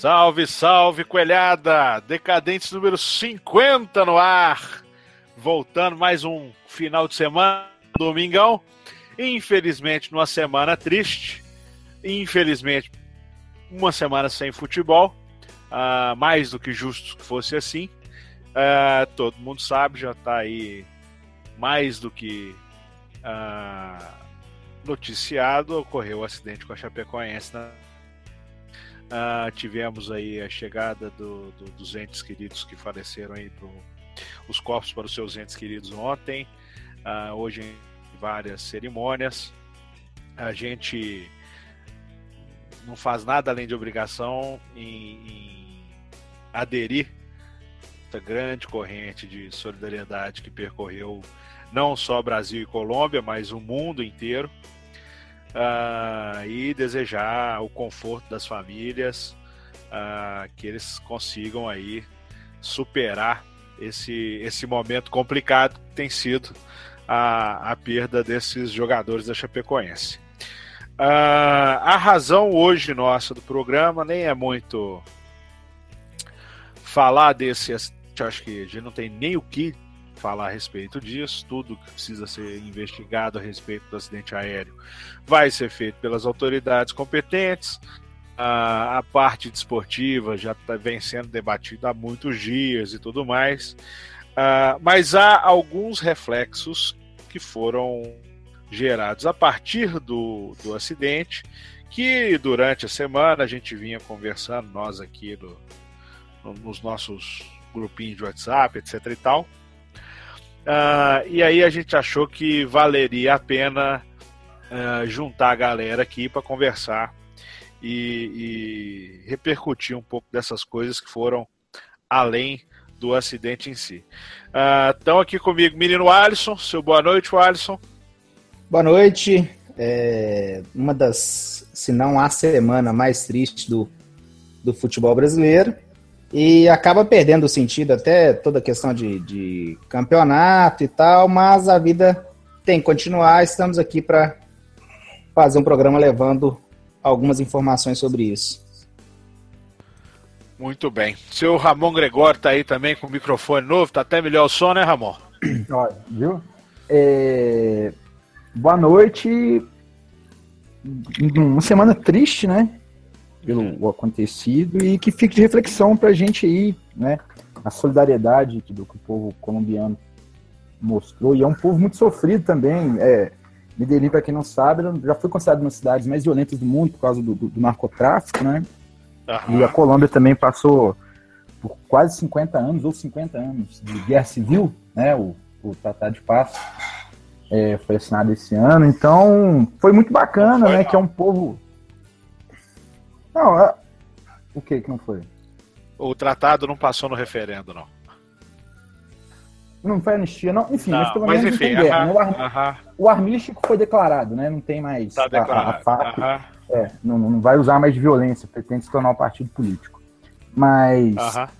Salve, salve, coelhada! Decadentes número 50 no ar. Voltando mais um final de semana, domingão. Infelizmente, numa semana triste. Infelizmente, uma semana sem futebol. Mais do que justo que fosse assim. Todo mundo sabe, já está aí mais do que noticiado. Ocorreu o acidente com a Chapecoense, né? Tivemos aí a chegada dos entes queridos que faleceram aí, os corpos para os seus entes queridos ontem, hoje em várias cerimônias. A gente não faz nada além de obrigação em aderir a essa grande corrente de solidariedade que percorreu não só Brasil e Colômbia, mas o mundo inteiro. E desejar o conforto das famílias, que eles consigam aí superar esse momento complicado que tem sido a perda desses jogadores da Chapecoense. A razão hoje nossa do programa nem é muito falar desse, acho que a gente não tem nem o que falar a respeito disso. Tudo que precisa ser investigado a respeito do acidente aéreo vai ser feito pelas autoridades competentes. A parte desportiva já vem sendo debatida há muitos dias e tudo mais, mas há alguns reflexos que foram gerados a partir do acidente, que durante a semana a gente vinha conversando, nós aqui nos nossos grupinhos de WhatsApp, etc e tal. E aí a gente achou que valeria a pena juntar a galera aqui para conversar e repercutir um pouco dessas coisas que foram além do acidente em si. Estão aqui comigo menino Alisson. Seu boa noite, Alisson. Boa noite. Uma das, se não a semana mais triste do futebol brasileiro. E acaba perdendo o sentido até toda a questão de campeonato e tal, mas a vida tem que continuar. Estamos aqui para fazer um programa levando algumas informações sobre isso. Muito bem. Seu Ramon Gregório está aí também com o microfone novo, está até melhor o som, né, Ramon? Olha, viu? Boa noite. Uma semana triste, né? Pelo acontecido, e que fique de reflexão pra gente aí, né, a solidariedade que o povo colombiano mostrou, e é um povo muito sofrido também. Medellín, para quem não sabe, já foi considerado uma das cidades mais violentas do mundo por causa do narcotráfico, né? Uhum. E a Colômbia também passou por quase 50 anos, ou 50 anos de guerra civil, né? O Tratado de Paz foi assinado esse ano, então foi muito bacana, né? Que é um povo... Não, o que não foi? O tratado não passou no referendo, não. Não foi anistia, não. Enfim, mas pelo menos não tem guerra, né? O armístico foi declarado, né? Não tem mais tá a FARC. Não vai usar mais de violência, pretende se tornar um partido político. Mas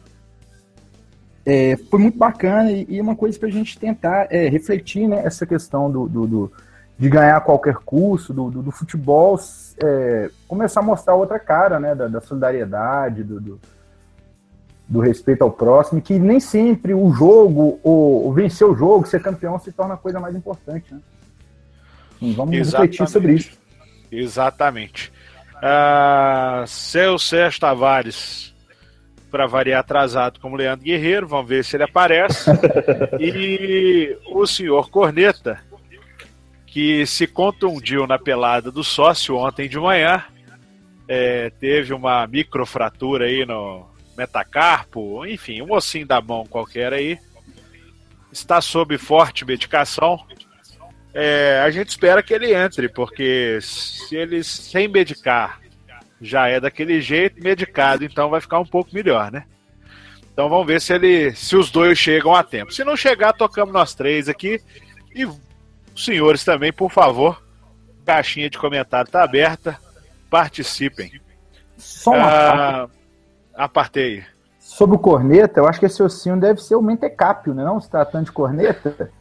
foi muito bacana e uma coisa pra gente tentar refletir, né, essa questão de ganhar a qualquer custo, do futebol, começar a mostrar outra cara, né, da solidariedade, do respeito ao próximo, que nem sempre o jogo, ou vencer o jogo, ser campeão, se torna a coisa mais importante, né? E vamos refletir sobre isso. Exatamente. Seu Sérgio Tavares, para variar atrasado como Leandro Guerreiro, vamos ver se ele aparece. E o senhor Corneta, que se contundiu na pelada do sócio ontem de manhã, teve uma microfratura aí no metacarpo, enfim, um ossinho da mão qualquer aí, está sob forte medicação. A gente espera que ele entre, porque se ele sem medicar já é daquele jeito, medicado então vai ficar um pouco melhor, né? Então vamos ver se os dois chegam a tempo. Se não chegar, tocamos nós três aqui. E senhores também, por favor, caixinha de comentário está aberta, participem. Só uma apartei. Sobre o corneta, eu acho que esse ossinho deve ser o mentecápio, né? Não se tratando de corneta.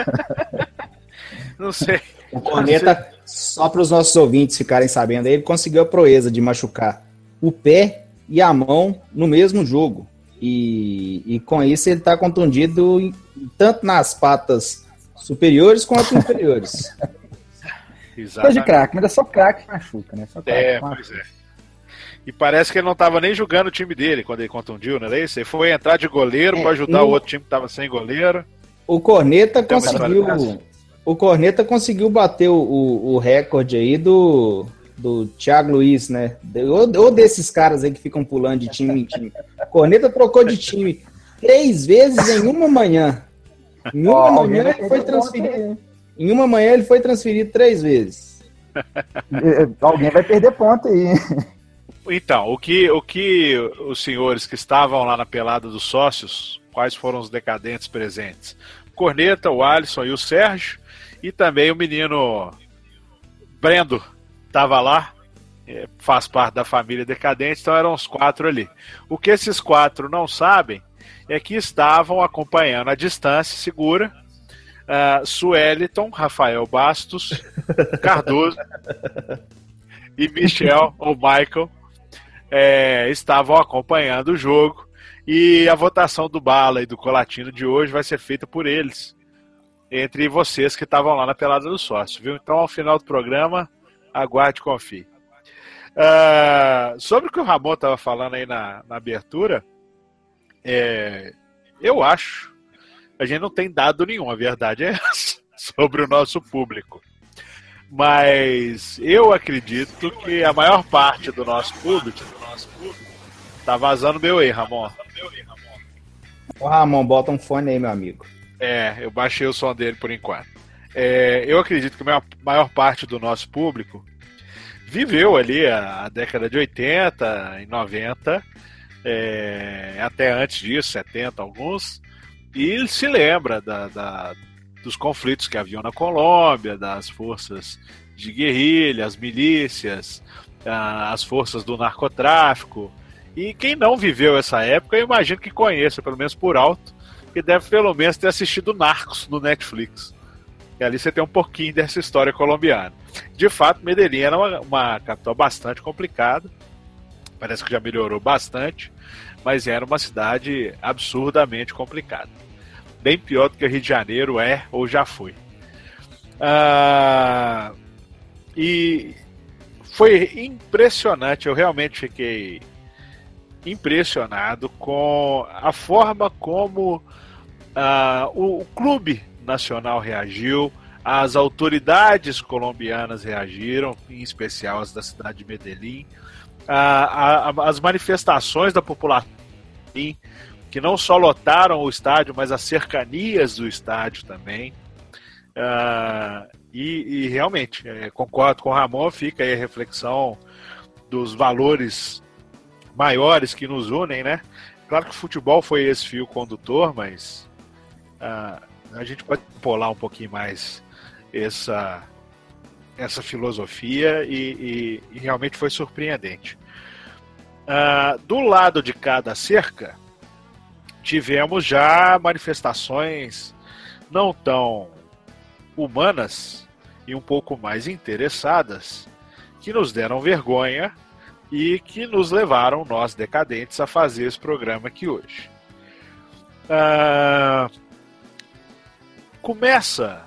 Não sei. O corneta, só para os nossos ouvintes ficarem sabendo, ele conseguiu a proeza de machucar o pé e a mão no mesmo jogo. E com isso ele está contundido tanto nas patas superiores quanto inferiores. Exatamente. De craque, mas é só craque que machuca, né? Só craque pois é. E parece que ele não estava nem jogando o time dele quando ele contundiu, não é isso? Ele foi entrar de goleiro para ajudar o outro time que estava sem goleiro. O Corneta conseguiu bater o recorde aí do Thiago Luiz, né? Ou desses caras aí que ficam pulando de time em time. Corneta trocou de time 3 vezes em uma manhã. Em uma manhã ele foi transferido 3 vezes. Alguém vai perder ponto aí. Então, o que os senhores que estavam lá na pelada dos sócios, quais foram os decadentes presentes? Corneta, o Alisson e o Sérgio, e também o menino Brendo estava lá, faz parte da família decadente, então eram os 4 ali. O que esses 4 não sabem é que estavam acompanhando à distância segura Sueliton, Rafael Bastos, Cardoso e Michel ou Michael estavam acompanhando o jogo, e a votação do Bala e do Colatino de hoje vai ser feita por eles, entre vocês que estavam lá na pelada do sócio, viu? Então, ao final do programa, aguarde e confie. Sobre o que o Ramon estava falando aí na abertura, eu acho a gente não tem dado nenhum, a verdade é essa, sobre o nosso público. Mas eu acredito que a maior parte do nosso público tá vazando meu aí, Ramon. Ô, Ramon, bota um fone aí, meu amigo. Eu baixei o som dele por enquanto. Eu acredito que a maior parte do nosso público viveu ali a década de 80 e 90, até antes disso, 70 alguns, e se lembra dos conflitos que haviam na Colômbia, das forças de guerrilha, as milícias, as forças do narcotráfico. E quem não viveu essa época, eu imagino que conheça, pelo menos por alto, que deve pelo menos ter assistido Narcos no Netflix. E ali você tem um pouquinho dessa história colombiana. De fato, Medellín era uma capital bastante complicada, parece que já melhorou bastante, mas era uma cidade absurdamente complicada. Bem pior do que o Rio de Janeiro ou já foi. E foi impressionante, eu realmente fiquei impressionado com a forma como o clube nacional reagiu, as autoridades colombianas reagiram, em especial as da cidade de Medellín, as manifestações da população que não só lotaram o estádio, mas as cercanias do estádio também. E realmente, concordo com o Ramon, fica aí a reflexão dos valores maiores que nos unem, né? Claro que o futebol foi esse fio condutor, mas a gente pode polar um pouquinho mais essa filosofia e realmente foi surpreendente. Do lado de cada cerca, tivemos já manifestações não tão humanas e um pouco mais interessadas, que nos deram vergonha e que nos levaram, nós decadentes, a fazer esse programa aqui hoje. Começa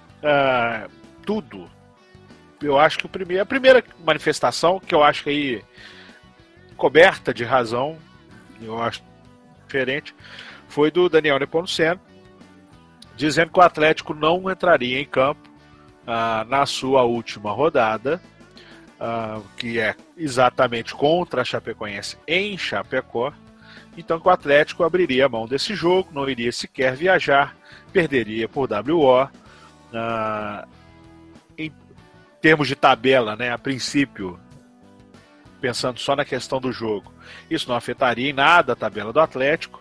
tudo. Eu acho que a primeira manifestação, que eu acho que aí coberta de razão, eu acho diferente, foi do Daniel Nepomuceno, dizendo que o Atlético não entraria em campo na sua última rodada, que é exatamente contra a Chapecoense em Chapecó. Então que o Atlético abriria a mão desse jogo, não iria sequer viajar, perderia por WO. Em termos de tabela, né, a princípio, pensando só na questão do jogo, isso não afetaria em nada a tabela do Atlético.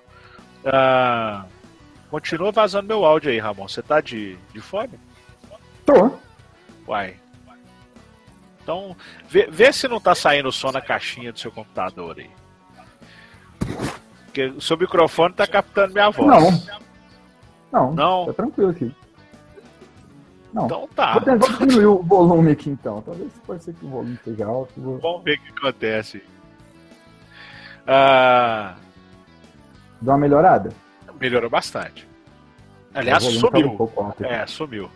Continua vazando meu áudio aí, Ramon. Você tá de fone? Tô. Uai. Então, vê se não tá saindo o som na caixinha do seu computador aí. Porque o seu microfone tá captando minha voz. Não. Tá tranquilo aqui. Não. Então tá. Vou diminuir o volume aqui então. Talvez pode ser que o volume esteja alto. Vamos ver o que acontece. Deu uma melhorada? Melhorou bastante. Aliás, sumiu. Sumiu.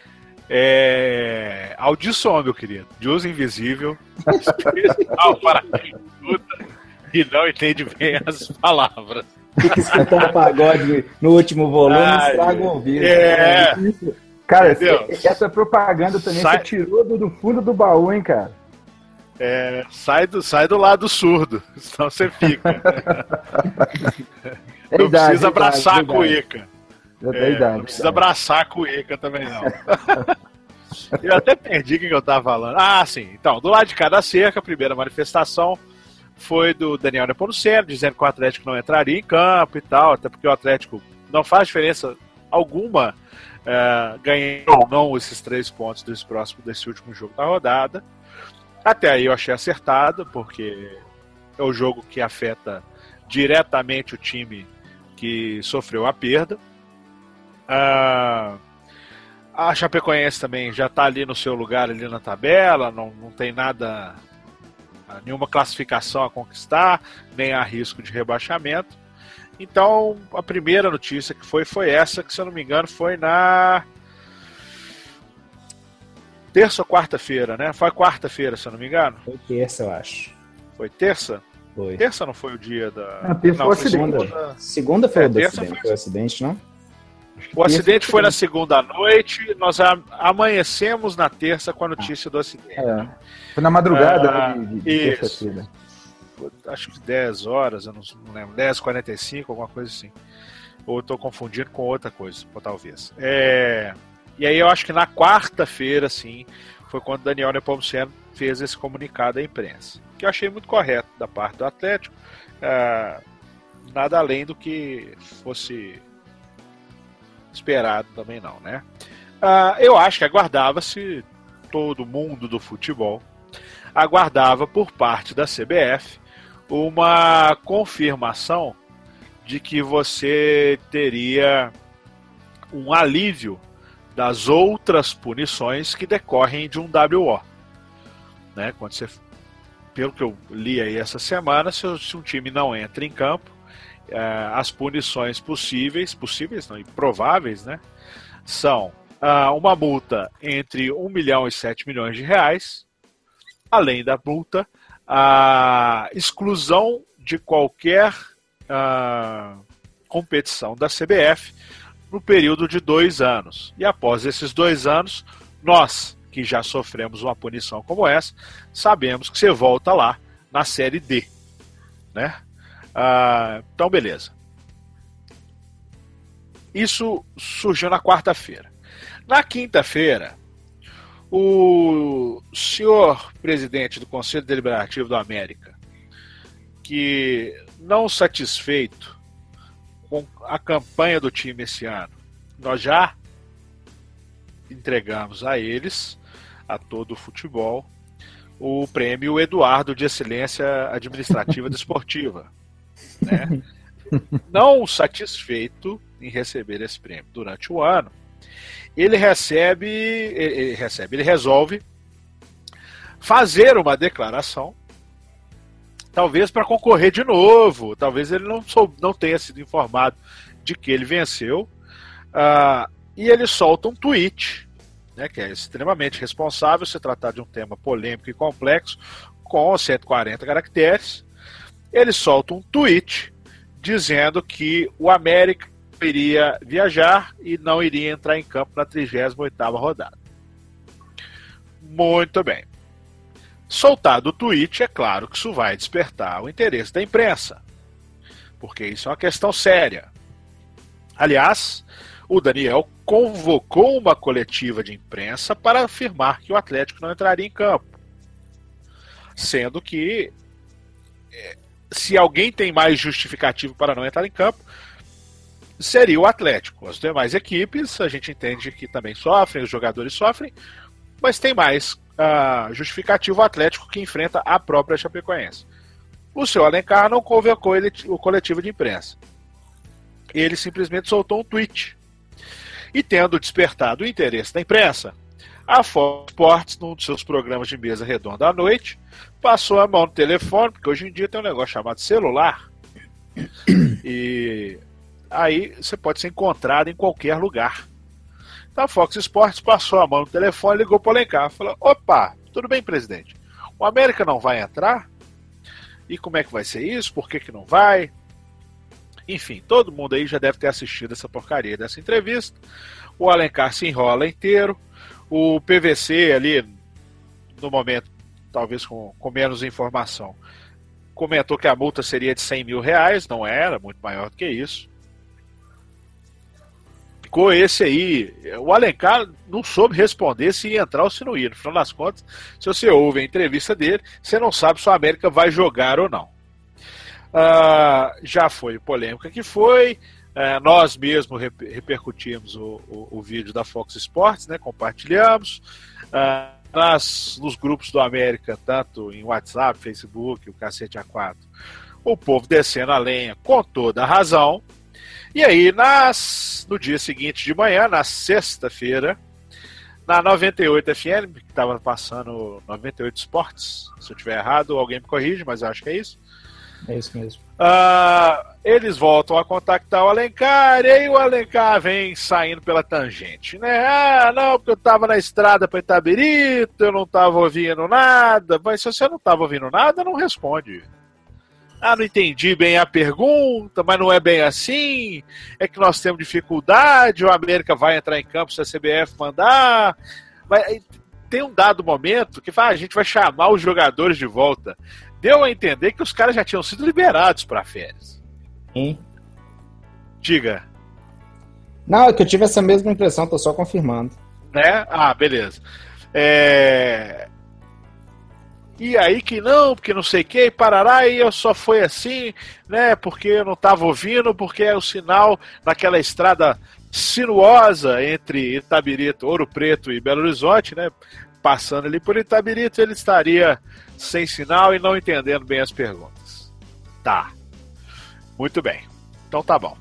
Audição, meu querido. De uso invisível, especial para quem escuta e não entende bem as palavras. Fica escutando pagode no último volume e estraga o ouvido. Cara, essa propaganda também você tirou do fundo do baú, hein, cara? Sai do lado surdo, senão você fica. Não precisa abraçar a cueca. Não precisa abraçar a cueca também, não. Eu até perdi o que eu tava falando. Sim. Então, do lado de cada cerca, a primeira manifestação foi do Daniel Nepomuceno, dizendo que o Atlético não entraria em campo e tal, até porque o Atlético não faz diferença alguma ganhando ou não esses 3 pontos desse último jogo da rodada. Até aí eu achei acertado, porque é o jogo que afeta diretamente o time que sofreu a perda. A Chapecoense também já está ali no seu lugar ali na tabela, não tem nada, nenhuma classificação a conquistar, nem há risco de rebaixamento. Então a primeira notícia que foi essa, que se eu não me engano foi na terça ou quarta-feira, né? Foi quarta-feira, se eu não me engano. Foi terça, eu acho. Foi terça? Foi. Terça não foi o dia da... terça foi o acidente. Segunda foi o acidente, foi o acidente, não? O acidente foi na segunda noite, nós amanhecemos na terça com a notícia do acidente. Foi na madrugada de terça-feira. Acho que 10 horas, eu não lembro, 10h45, alguma coisa assim. Ou eu estou confundindo com outra coisa, talvez. E aí eu acho que na quarta-feira, sim, foi quando Daniel Nepomuceno fez esse comunicado à imprensa. Que eu achei muito correto da parte do Atlético. Nada além do que fosse esperado também não, né? Eu acho que aguardava-se, todo mundo do futebol aguardava por parte da CBF uma confirmação de que você teria um alívio das outras punições que decorrem de um WO, né? Quando você, pelo que eu li aí essa semana, se um time não entra em campo, as punições possíveis não, e prováveis, né, são uma multa entre 1 milhão e 7 milhões de reais, além da multa, a exclusão de qualquer competição da CBF no período de 2 anos. E após esses 2 anos, nós, que já sofremos uma punição como essa, sabemos que você volta lá na Série D, né? Então, beleza. Isso surgiu na quarta-feira. Na quinta-feira, o senhor presidente do Conselho Deliberativo do América, que não satisfeito com a campanha do time esse ano, nós já entregamos a eles, a todo o futebol, o prêmio Eduardo de Excelência Administrativa Desportiva. Né? Não satisfeito em receber esse prêmio durante o ano, ele resolve fazer uma declaração, talvez para concorrer de novo, talvez ele não tenha sido informado de que ele venceu, e ele solta um tweet, né, que é extremamente responsável se tratar de um tema polêmico e complexo, com 140 caracteres. Ele solta um tweet dizendo que o América iria viajar e não iria entrar em campo na 38ª rodada. Muito bem. Soltado o tweet, é claro que isso vai despertar o interesse da imprensa, porque isso é uma questão séria. Aliás, o Daniel convocou uma coletiva de imprensa para afirmar que o Atlético não entraria em campo, sendo que se alguém tem mais justificativo para não entrar em campo, seria o Atlético. As demais equipes, a gente entende que também sofrem, os jogadores sofrem, mas tem mais justificativo o Atlético, que enfrenta a própria Chapecoense. O seu Alencar não convocou o coletivo de imprensa. Ele simplesmente soltou um tweet. E tendo despertado o interesse da imprensa, a Fox Sports, num de seus programas de mesa redonda à noite, passou a mão no telefone, porque hoje em dia tem um negócio chamado celular, e aí você pode ser encontrado em qualquer lugar. Então a Fox Sports passou a mão no telefone, ligou para o Alencar, falou: opa, tudo bem, presidente, o América não vai entrar? E como é que vai ser isso? Por que não vai? Enfim, todo mundo aí já deve ter assistido essa porcaria dessa entrevista. O Alencar se enrola inteiro. O PVC ali, no momento, talvez com menos informação, comentou que a multa seria de R$100 mil, não era, muito maior do que isso. Ficou esse aí. O Alencar não soube responder se ia entrar ou se não ia. No final das contas, se você ouve a entrevista dele, você não sabe se o América vai jogar ou não. Já foi polêmica que foi. Nós mesmos repercutimos o vídeo da Fox Sports, né, compartilhamos. Nos grupos do América, tanto em WhatsApp, Facebook, o Cacete A4, o povo descendo a lenha com toda a razão. E aí, no dia seguinte de manhã, na sexta-feira, na 98 FM, que estava passando 98 Esportes, se eu estiver errado, alguém me corrige, mas eu acho que é isso. É isso mesmo. Eles voltam a contactar o Alencar, e aí o Alencar vem saindo pela tangente, né? Não, porque eu estava na estrada para Itabirito, eu não estava ouvindo nada. Mas se você não estava ouvindo nada, não responde. Não entendi bem a pergunta, mas não é bem assim. É que nós temos dificuldade, o América vai entrar em campo se a CBF mandar. Mas tem um dado momento que a gente vai chamar os jogadores de volta. Deu a entender que os caras já tinham sido liberados para férias. Sim. Diga. Não, é que eu tive essa mesma impressão, tô só confirmando. Né? Beleza. E aí que não, porque não sei o que, parará, e eu só foi assim, né, porque eu não estava ouvindo, porque é o sinal naquela estrada sinuosa entre Itabirito, Ouro Preto e Belo Horizonte, né, passando ali por Itabirito, ele estaria sem sinal e não entendendo bem as perguntas. Tá. Muito bem. Então tá bom.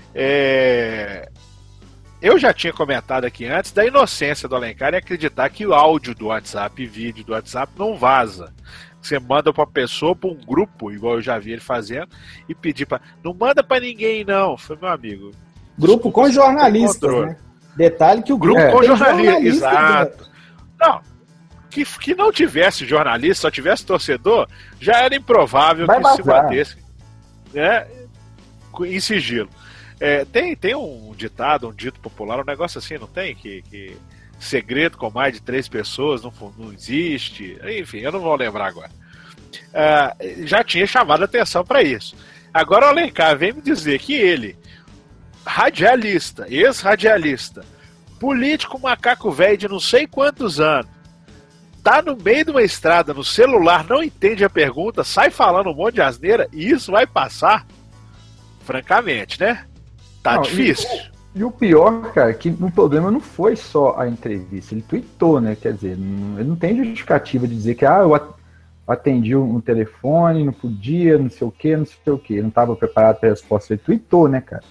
Eu já tinha comentado aqui antes da inocência do Alencar em acreditar que o áudio do WhatsApp e vídeo do WhatsApp não vaza. Você manda pra pessoa, pra um grupo, igual eu já vi ele fazendo, e pedir pra... Não manda pra ninguém, não. Foi meu amigo. Grupo com jornalistas, né? Detalhe que o grupo com jornalistas. Exato. Não. Que não tivesse jornalista, só tivesse torcedor, já era improvável que se batesse, né, em sigilo. Tem um ditado, um dito popular, um negócio assim, não tem? Que segredo com mais de 3 pessoas não existe. Enfim, eu não vou lembrar agora. Já tinha chamado a atenção para isso. Agora o Alencar vem me dizer que ele, radialista, ex-radialista, político macaco velho de não sei quantos anos, tá no meio de uma estrada, no celular, não entende a pergunta, sai falando um monte de asneira, e isso vai passar? Francamente, né? Tá difícil. E o pior, cara, que o problema não foi só a entrevista, ele tweetou, né? Quer dizer, ele não tem justificativa de dizer que eu atendi um telefone, não podia, não sei o que, não estava preparado para a resposta. Ele tweetou, né, cara?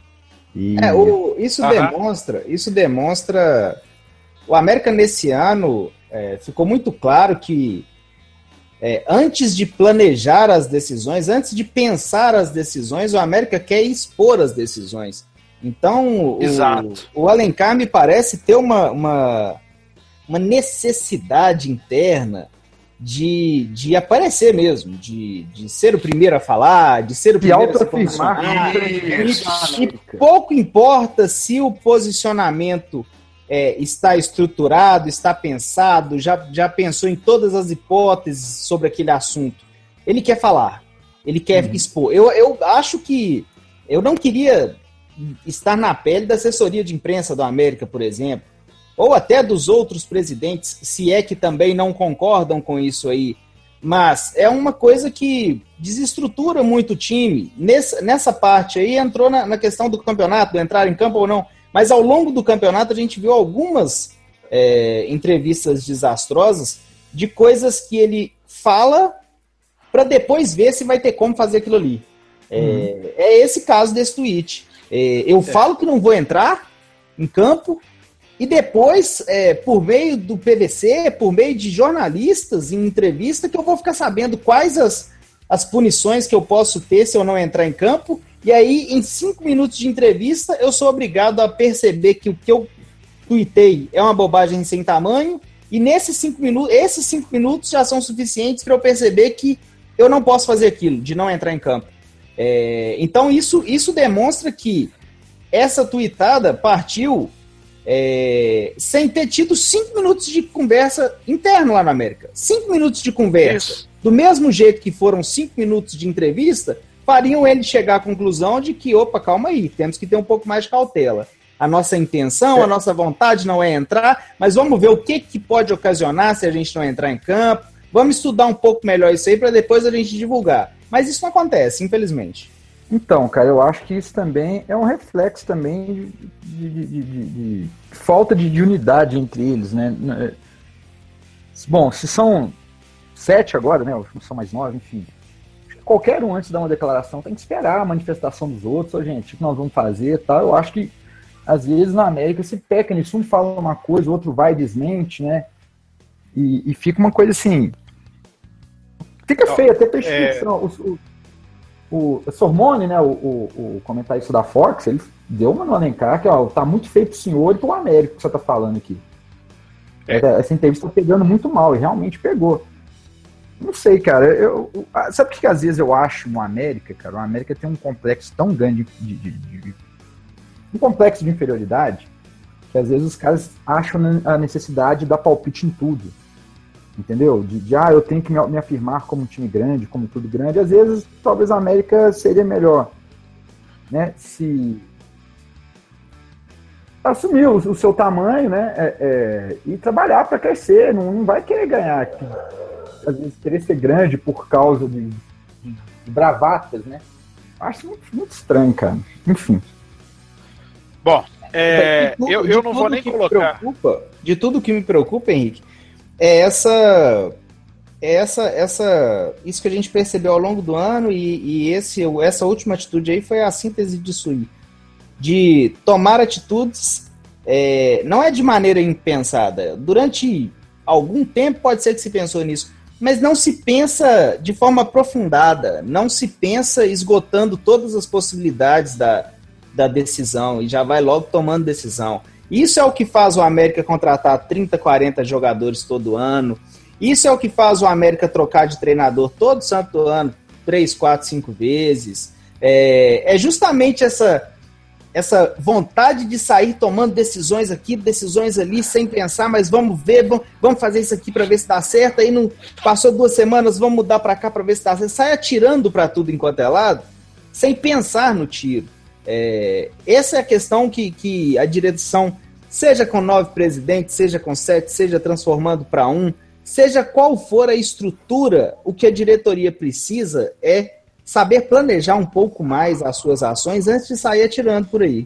Isso demonstra. O América nesse ano ficou muito claro que antes de planejar as decisões, antes de pensar as decisões, o América quer expor as decisões. Então, o Alencar me parece ter uma necessidade interna de aparecer mesmo, de ser o primeiro a falar, de ser o primeiro a se posicionar. E pouco importa se o posicionamento está estruturado, está pensado, já pensou em todas as hipóteses sobre aquele assunto. Ele quer falar, ele quer expor. Eu acho que eu não queria estar na pele da assessoria de imprensa do América, por exemplo, ou até dos outros presidentes, se é que também não concordam com isso aí. Mas é uma coisa que desestrutura muito o time. Nessa parte aí entrou na questão do campeonato, do entrar em campo ou não. Mas ao longo do campeonato a gente viu algumas entrevistas desastrosas de coisas que ele fala para depois ver se vai ter como fazer aquilo ali. É esse caso desse tweet. Eu falo que não vou entrar em campo, e depois, por meio do PVC, por meio de jornalistas em entrevista, que eu vou ficar sabendo quais as punições que eu posso ter se eu não entrar em campo. E aí, em 5 minutos de entrevista, eu sou obrigado a perceber que o que eu tuitei é uma bobagem sem tamanho, e esses 5 minutos já são suficientes para eu perceber que eu não posso fazer aquilo, de não entrar em campo. Então, isso demonstra que essa tuitada partiu sem ter tido 5 minutos de conversa interna lá na América. 5 minutos de conversa. Isso. Do mesmo jeito que foram 5 minutos de entrevista, fariam ele chegar à conclusão de que, opa, calma aí, temos que ter um pouco mais de cautela. A nossa intenção, a nossa vontade não é entrar, mas vamos ver o que pode ocasionar se a gente não entrar em campo. Vamos estudar um pouco melhor isso aí para depois a gente divulgar. Mas isso não acontece, infelizmente. Então, cara, eu acho que isso também é um reflexo também de falta de unidade entre eles, né? Bom, se são 7 agora, né? Não são mais 9, enfim. Qualquer um antes de dar uma declaração tem que esperar a manifestação dos outros, gente, o que nós vamos fazer e tal. Eu acho que às vezes na América se peca nisso, um fala uma coisa, o outro vai e desmente, né? E fica uma coisa assim. Fica feio até pra instituição. O Sormone, né, o comentarista da Fox, ele deu uma no Alencar que, ó, tá muito feio pro senhor e pro América que você tá falando aqui. Essa entrevista tá pegando muito mal, e realmente pegou. Não sei, cara, sabe o que às vezes eu acho no América, cara? O América tem um complexo tão grande um complexo de inferioridade, que às vezes os caras acham a necessidade de dar palpite em tudo. Entendeu? Eu tenho que me afirmar como um time grande, como tudo grande. Às vezes, talvez a América seria melhor, né? Se assumir o seu tamanho, né? E trabalhar para crescer. Não vai querer ganhar aqui. Às vezes, querer ser grande por causa de bravatas, né? Acho muito, muito estranho, cara. Enfim. Bom, eu não vou nem colocar... De tudo que me preocupa, Henrique, isso que a gente percebeu ao longo do ano e essa última atitude aí foi a síntese disso aí, de tomar atitudes, não é de maneira impensada. Durante algum tempo pode ser que se pensou nisso, mas não se pensa de forma aprofundada, não se pensa esgotando todas as possibilidades da decisão e já vai logo tomando decisão. Isso é o que faz o América contratar 30, 40 jogadores todo ano. Isso é o que faz o América trocar de treinador todo santo ano, 3, 4, 5 vezes. É justamente essa vontade de sair tomando decisões aqui, decisões ali, sem pensar, mas vamos ver, vamos fazer isso aqui para ver se dá certo. Aí não passou 2 semanas, vamos mudar para cá para ver se dá certo. Sai atirando para tudo enquanto é lado, sem pensar no tiro. Essa é a questão que a direção, seja com 9 presidentes, seja com 7, seja transformando para 1, seja qual for a estrutura, o que a diretoria precisa é saber planejar um pouco mais as suas ações antes de sair atirando por aí.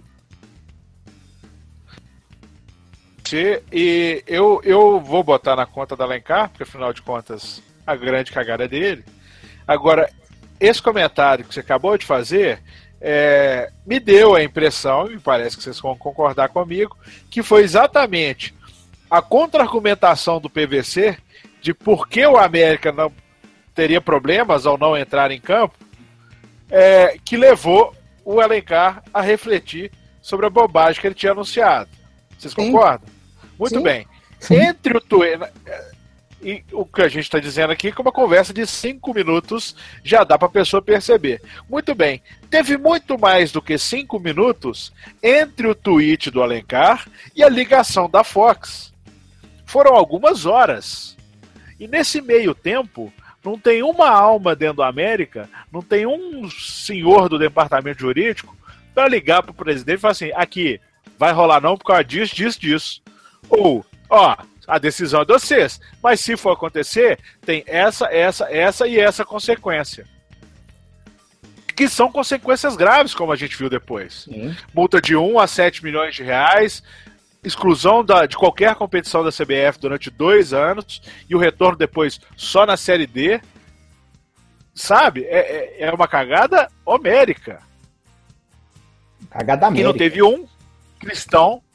E eu vou botar na conta da Alencar, porque afinal de contas a grande cagada é dele. Agora, esse comentário que você acabou de fazer me deu a impressão, e parece que vocês vão concordar comigo, que foi exatamente a contra-argumentação do PVC de por que o América não teria problemas ao não entrar em campo, que levou o Alencar a refletir sobre a bobagem que ele tinha anunciado. Vocês concordam? Muito bem. Sim. Entre e o que a gente está dizendo aqui, que uma conversa de 5 minutos já dá para a pessoa perceber. Muito bem. Teve muito mais do que 5 minutos entre o tweet do Alencar e a ligação da Fox. Foram algumas horas. E nesse meio tempo, não tem uma alma dentro da América, não tem um senhor do departamento jurídico para ligar para o presidente e falar assim, aqui, vai rolar não por causa disso. Ou, a decisão é de vocês, mas se for acontecer, tem essa e essa consequência. Que são consequências graves, como a gente viu depois. Sim. Multa de 1 a 7 milhões de reais, exclusão de qualquer competição da CBF durante 2 anos, e o retorno depois só na Série D. Sabe? É uma cagada homérica. Cagada América. E não teve um cristão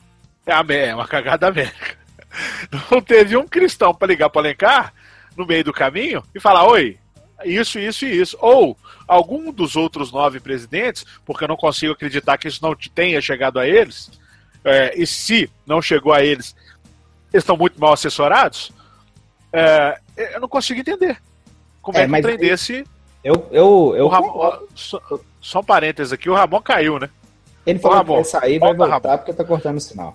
É uma cagada da América. Não teve um cristão para ligar para Alencar no meio do caminho e falar: oi, isso, isso e isso. Ou algum dos outros 9 presidentes, porque eu não consigo acreditar que isso não tenha chegado a eles, e se não chegou a eles, eles estão muito mal assessorados. Eu não consigo entender como é que um trem desse. O Ramon, só um parênteses aqui, o Ramon caiu, né? Ele falou que vai sair e vai voltar porque tá cortando o sinal.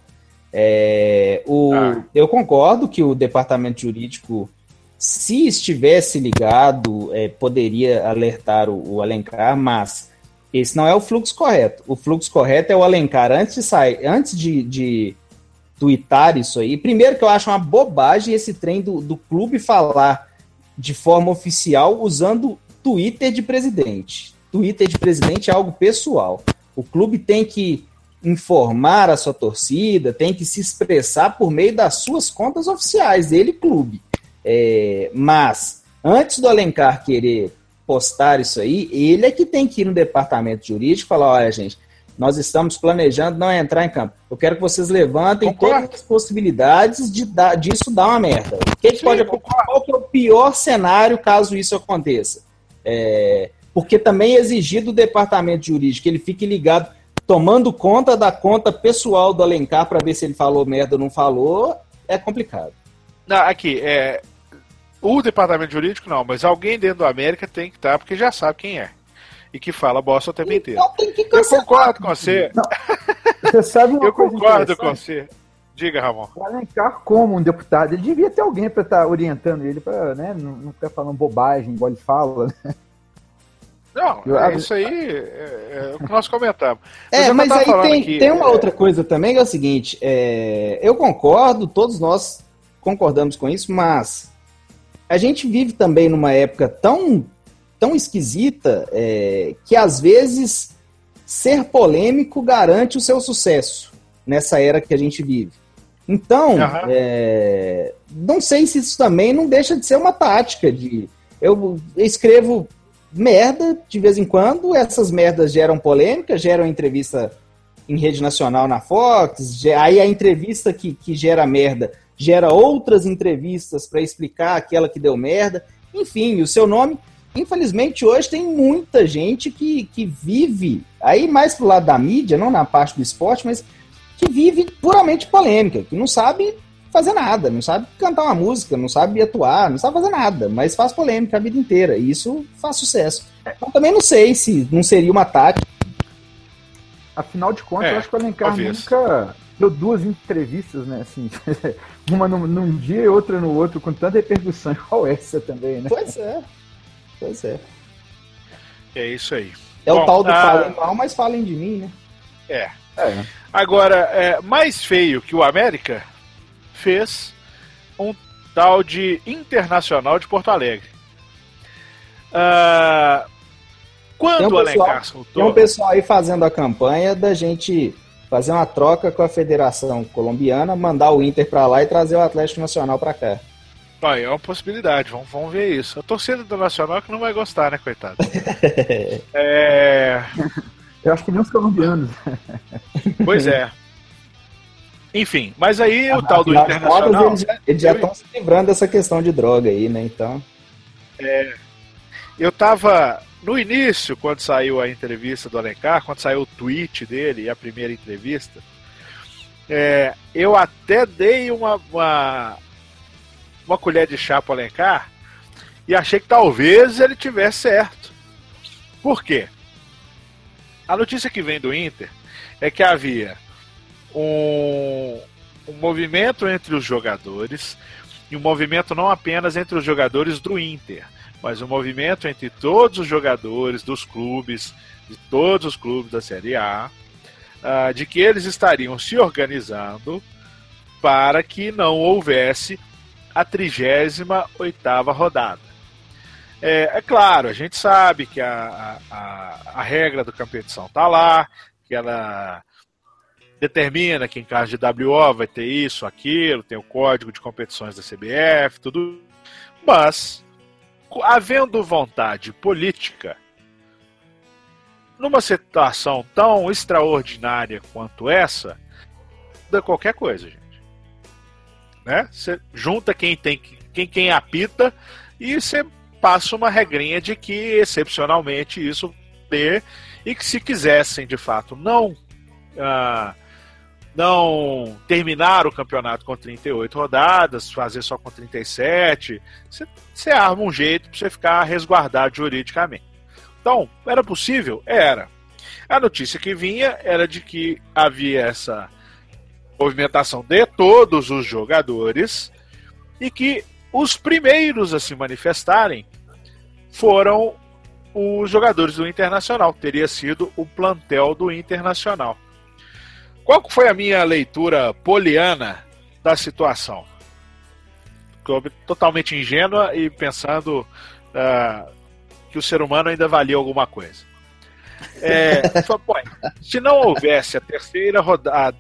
Eu concordo que o departamento jurídico, se estivesse ligado, poderia alertar o Alencar, mas esse não é o fluxo correto. O fluxo correto é o Alencar, antes de tuitar isso aí. Primeiro que eu acho uma bobagem esse trem do clube falar de forma oficial usando Twitter de presidente. Twitter de presidente é algo pessoal. O clube tem que informar a sua torcida, tem que se expressar por meio das suas contas oficiais, dele, clube. Mas, antes do Alencar querer postar isso aí, ele é que tem que ir no departamento jurídico e falar: olha, gente, nós estamos planejando não entrar em campo. Eu quero que vocês levantem todas as possibilidades disso dar uma merda. Qual que é o pior cenário caso isso aconteça? Porque também exigir do departamento jurídico que ele fique ligado, tomando conta da conta pessoal do Alencar para ver se ele falou merda ou não falou, é complicado. Não, aqui, o departamento jurídico não, mas alguém dentro do América tem que estar, porque já sabe quem é. E que fala bosta o tempo inteiro. Eu concordo com você. Não. Você sabe uma Eu concordo com você. Diga, Ramon. O Alencar, como um deputado, ele devia ter alguém para estar orientando ele para, né, não ficar falando bobagem, igual ele fala, né? Não, isso aí é o que nós comentamos. Mas aí tem uma outra coisa também, que é o seguinte, eu concordo, todos nós concordamos com isso, mas a gente vive também numa época tão esquisita que às vezes ser polêmico garante o seu sucesso nessa era que a gente vive. Então, não sei se isso também não deixa de ser uma tática de... Eu escrevo merda de vez em quando, essas merdas geram polêmica, geram entrevista em rede nacional na Fox, aí a entrevista que gera merda gera outras entrevistas para explicar aquela que deu merda, enfim, o seu nome, infelizmente hoje tem muita gente que vive, aí mais pro lado da mídia, não na parte do esporte, mas que vive puramente polêmica, que não sabe fazer nada, não sabe cantar uma música, não sabe atuar, não sabe fazer nada, mas faz polêmica a vida inteira, e isso faz sucesso. Então também não sei se não seria uma tática. Afinal de contas, eu acho que o Alencar nunca deu 2 entrevistas, né, assim, uma num dia e outra no outro, com tanta repercussão igual essa também, né? Pois é. É isso aí. O tal do falem mal, mas falem de mim, né? Agora, mais feio que o América fez um tal de Internacional de Porto Alegre. Quando o Alencar soltou... Tem um pessoal aí fazendo a campanha da gente fazer uma troca com a Federação Colombiana, mandar o Inter para lá e trazer o Atlético Nacional para cá. É uma possibilidade, vamos ver isso. A torcida do Nacional que não vai gostar, né, coitado? Eu acho que nem os colombianos. Pois é. Enfim, mas aí o tal do Internacional... Eles já estão se livrando dessa questão de droga aí, né, então... Eu tava no início, quando saiu a entrevista do Alencar, quando saiu o tweet dele, a primeira entrevista, eu até dei uma colher de chá pro Alencar e achei que talvez ele tivesse certo. Por quê? A notícia que vem do Inter é que havia um movimento entre os jogadores, e um movimento não apenas entre os jogadores do Inter, mas um movimento entre todos os jogadores dos clubes, de todos os clubes da Série A, de que eles estariam se organizando para que não houvesse a 38ª rodada. É claro, a gente sabe que a regra da competição está lá, que ela determina que em caso de WO vai ter isso, aquilo, tem o código de competições da CBF, tudo. Mas, havendo vontade política, numa situação tão extraordinária quanto essa, muda qualquer coisa, gente. Né? Você junta quem apita e você passa uma regrinha de que excepcionalmente isso ter, e que se quisessem de fato não terminar o campeonato com 38 rodadas, fazer só com 37, você arma um jeito para você ficar resguardado juridicamente. Então, era possível? Era. A notícia que vinha era de que havia essa movimentação de todos os jogadores e que os primeiros a se manifestarem foram os jogadores do Internacional. Teria sido o plantel do Internacional. Qual foi a minha leitura poliana da situação? Totalmente ingênua e pensando que o ser humano ainda valia alguma coisa. Se não houvesse a terceira rodada,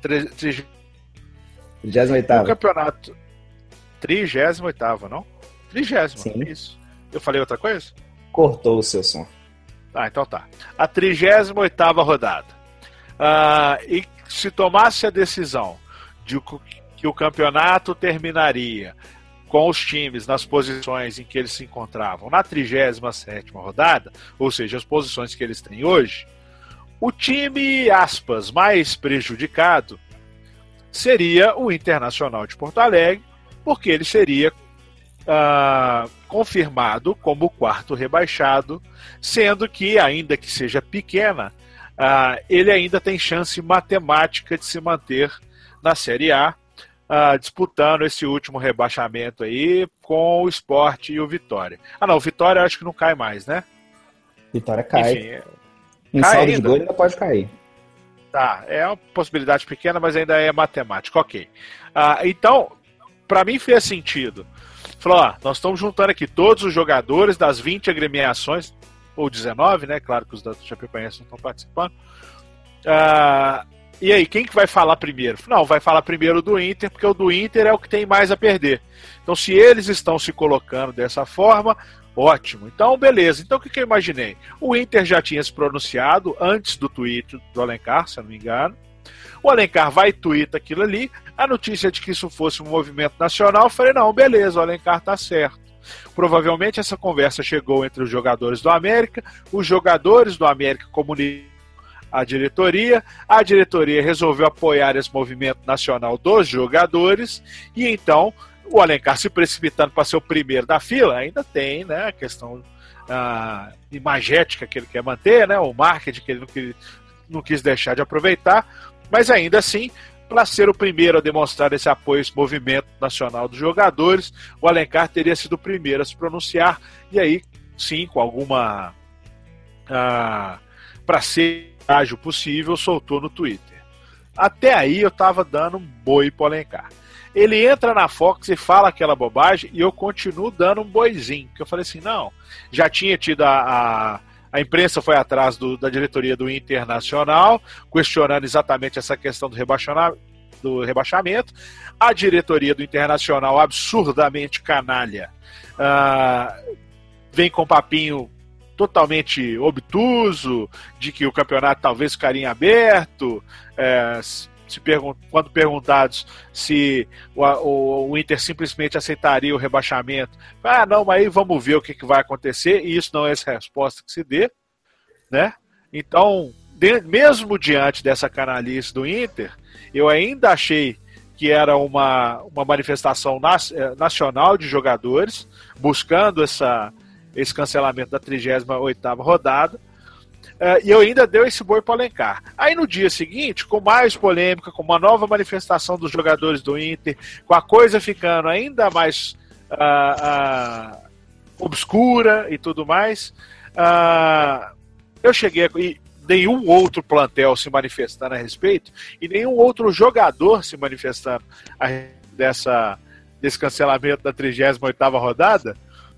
38ª. O campeonato 38ª, não? 30ª, sim. Isso. Eu falei outra coisa? Cortou o seu som. Então tá. A 38ª rodada. E se tomasse a decisão de que o campeonato terminaria com os times nas posições em que eles se encontravam na 37ª rodada, ou seja, as posições que eles têm hoje, o time, aspas, mais prejudicado seria o Internacional de Porto Alegre, porque ele seria confirmado como o quarto rebaixado, sendo que, ainda que seja pequena, ele ainda tem chance matemática de se manter na Série A, disputando esse último rebaixamento aí com o Sport e o Vitória. Não, o Vitória eu acho que não cai mais, né? Vitória cai. Enfim, em cai saldo de ainda. gol ainda pode cair. Tá, é uma possibilidade pequena, mas ainda é matemática, ok. Então, para mim fez sentido. Falou, nós estamos juntando aqui todos os jogadores das 20 agremiações, ou 19, né? Claro que os da Chapecoense não estão participando. E aí, quem que vai falar primeiro? Não, vai falar primeiro do Inter, porque o do Inter é o que tem mais a perder. Então, se eles estão se colocando dessa forma, ótimo. Então, beleza. Então, o que eu imaginei? O Inter já tinha se pronunciado antes do tweet do Alencar, se eu não me engano. O Alencar vai e tuita aquilo ali. A notícia de que isso fosse um movimento nacional, eu falei, não, beleza, o Alencar tá certo. Provavelmente essa conversa chegou entre os jogadores do América, os jogadores do América comunicaram a diretoria resolveu apoiar esse movimento nacional dos jogadores, e então o Alencar se precipitando para ser o primeiro da fila, ainda tem, né, a questão imagética que ele quer manter, né, o marketing que ele não quis deixar de aproveitar, mas ainda assim, para ser o primeiro a demonstrar esse apoio, esse movimento nacional dos jogadores, o Alencar teria sido o primeiro a se pronunciar, e aí sim, com alguma para ser ágil possível, soltou no Twitter. Até aí eu tava dando um boi pro Alencar. Ele entra na Fox e fala aquela bobagem e eu continuo dando um boizinho, porque eu falei assim, não, já tinha tido a imprensa foi atrás da diretoria do Internacional, questionando exatamente essa questão do rebaixamento. A diretoria do Internacional, absurdamente canalha, vem com papinho totalmente obtuso, de que o campeonato talvez ficaria em aberto, quando perguntados se o Inter simplesmente aceitaria o rebaixamento, não, mas aí vamos ver o que vai acontecer, e isso não é essa resposta que se dê, né? Então, mesmo diante dessa canalice do Inter, eu ainda achei que era uma manifestação nacional de jogadores, buscando esse cancelamento da 38ª rodada, e eu ainda dei esse boi para Alencar. Aí no dia seguinte, com mais polêmica, com uma nova manifestação dos jogadores do Inter, com a coisa ficando ainda mais obscura e tudo mais, eu cheguei e nenhum outro plantel se manifestando a respeito, e nenhum outro jogador se manifestando desse cancelamento da 38ª rodada.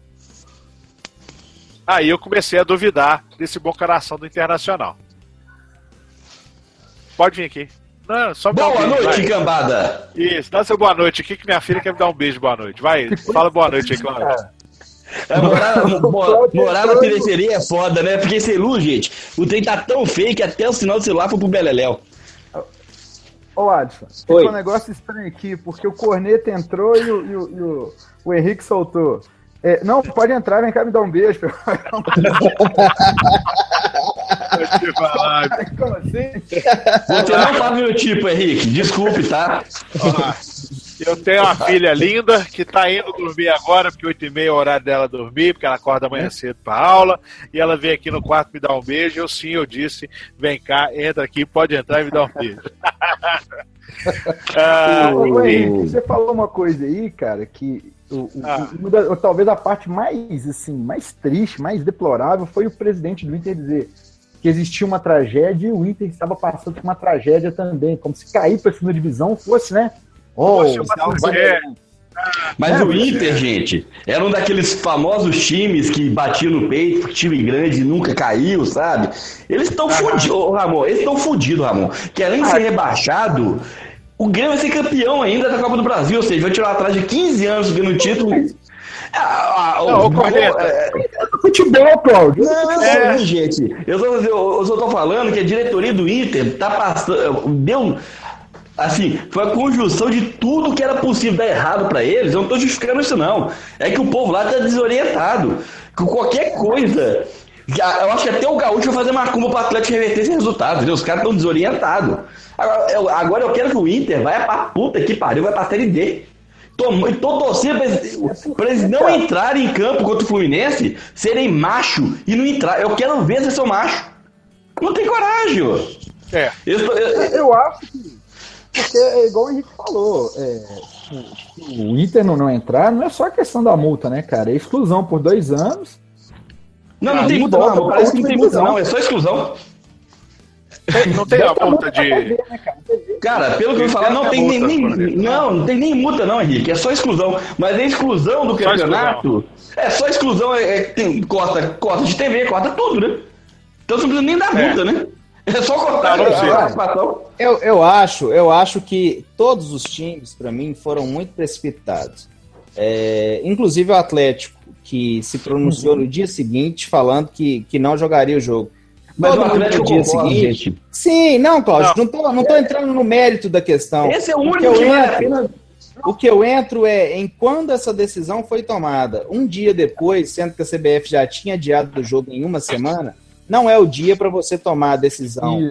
Aí eu comecei a duvidar desse bom coração do Internacional. Pode vir aqui. Não, só boa noite, cambada! Isso, dá seu boa noite aqui que minha filha quer me dar um beijo boa noite. Vai, fala boa noite aí, Cláudio. Morar na periferia é foda, né? Porque sem luz, gente, o trem tá tão feio que até o sinal do celular foi pro beleléu. Ô, Adson, ficou um negócio estranho aqui, porque o Corneta entrou e o Henrique soltou. Não, pode entrar, vem cá me dar um beijo. Como assim? Você não tá meu tipo, Henrique. Desculpe, tá? Eu tenho uma filha linda que tá indo dormir agora, porque 8h30 é o horário dela dormir, porque ela acorda amanhã cedo pra aula, e ela veio aqui no quarto me dar um beijo. Eu disse, vem cá, entra aqui, pode entrar e me dar um beijo. Henrique, você falou uma coisa aí, cara, que talvez a parte mais triste, mais deplorável foi o presidente do Inter dizer que existia uma tragédia e o Inter estava passando por uma tragédia também, como se cair para a segunda divisão fosse, né? Mas o Inter, gente, era um daqueles famosos times que batiam no peito, time grande, nunca caiu, sabe? Eles estão fudidos, Ramon. Ramon. Que além de ser rebaixado, o Grêmio vai ser campeão ainda da Copa do Brasil, ou seja, vai tirar atrás de 15 anos ganhando título. Futebol, Cláudio. Não, gente. Eu só tô falando que a diretoria do Inter tá passando. Assim, foi a conjunção de tudo que era possível dar errado pra eles. Eu não tô justificando isso, não. É que o povo lá tá desorientado. Com qualquer coisa. Eu acho que até o Gaúcho vai fazer macumba pro Atlético reverter esse resultado, entendeu? Os caras estão desorientados. Agora eu quero que o Inter vai pra puta que pariu, vai pra Série D. Tô torcendo pra eles não entrarem em campo contra o Fluminense, serem macho e não entrar. Eu quero ver se são macho. Não tem coragem, ó. Eu acho que. Porque é igual o Henrique falou. O Inter não entrar não é só a questão da multa, né, cara? É exclusão por 2 anos. Não tem multa, não. Parece que não tem multa, não. É só exclusão. Não tem a multa de. Cara, pelo que eu falar, não tem nem multa, não, Henrique. É só exclusão. Mas a exclusão do campeonato. É só exclusão. Corta de TV, corta tudo, né? Então você não precisa nem dar multa, né? É só cortar a participação. Eu acho que todos os times, para mim, foram muito precipitados. Inclusive o Atlético, que se pronunciou no dia seguinte falando que não jogaria o jogo. Mas o Atlético no dia seguinte. Gente. Sim, não, Cláudio, não tô entrando no mérito da questão. Esse é o único que vale a pena. O que eu entro é em quando essa decisão foi tomada. Um dia depois, sendo que a CBF já tinha adiado o jogo em uma semana, não é o dia para você tomar a decisão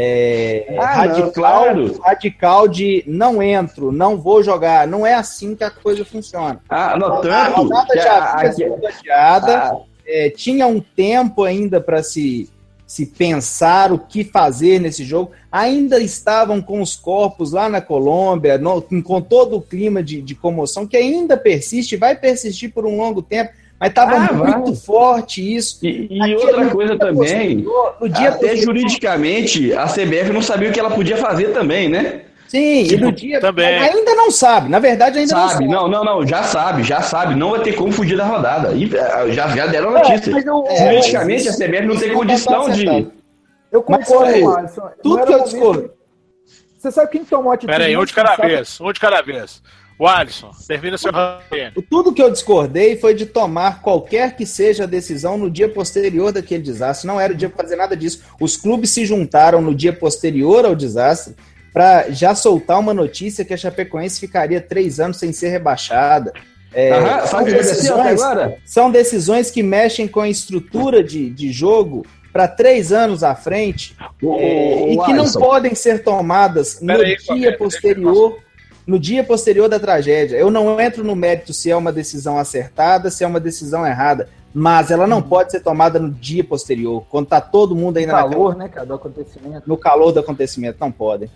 radical de não entro, não vou jogar. Não é assim que a coisa funciona. A rodada já havia sido adiada, tinha um tempo ainda para se pensar o que fazer nesse jogo. Ainda estavam com os corpos lá na Colômbia, com todo o clima de comoção, que ainda persiste, vai persistir por um longo tempo. Mas estava muito forte isso. E outra coisa também, até juridicamente, a CBF não sabia o que ela podia fazer também, né? Sim, tipo, e no dia também. Ainda não sabe, na verdade ainda não sabe. Não, já sabe, não vai ter como fugir da rodada. E já deram a notícia. Juridicamente a CBF não tem condição de... Eu concordo com Alisson. Tudo que eu discordo. Você sabe quem tomou a atitude? Peraí, um de cada vez. O Alisson, termina seu raciocínio. Tudo que eu discordei foi de tomar qualquer que seja a decisão no dia posterior daquele desastre. Não era o dia para fazer nada disso. Os clubes se juntaram no dia posterior ao desastre para já soltar uma notícia que a Chapecoense ficaria 3 anos sem ser rebaixada. São decisões que mexem com a estrutura de jogo para 3 anos à frente e que não podem ser tomadas no dia posterior da tragédia. Eu não entro no mérito se é uma decisão acertada, se é uma decisão errada, mas ela não pode ser tomada no dia posterior, quando está todo mundo ainda no calor, né, cara, do acontecimento. No calor do acontecimento, não podem.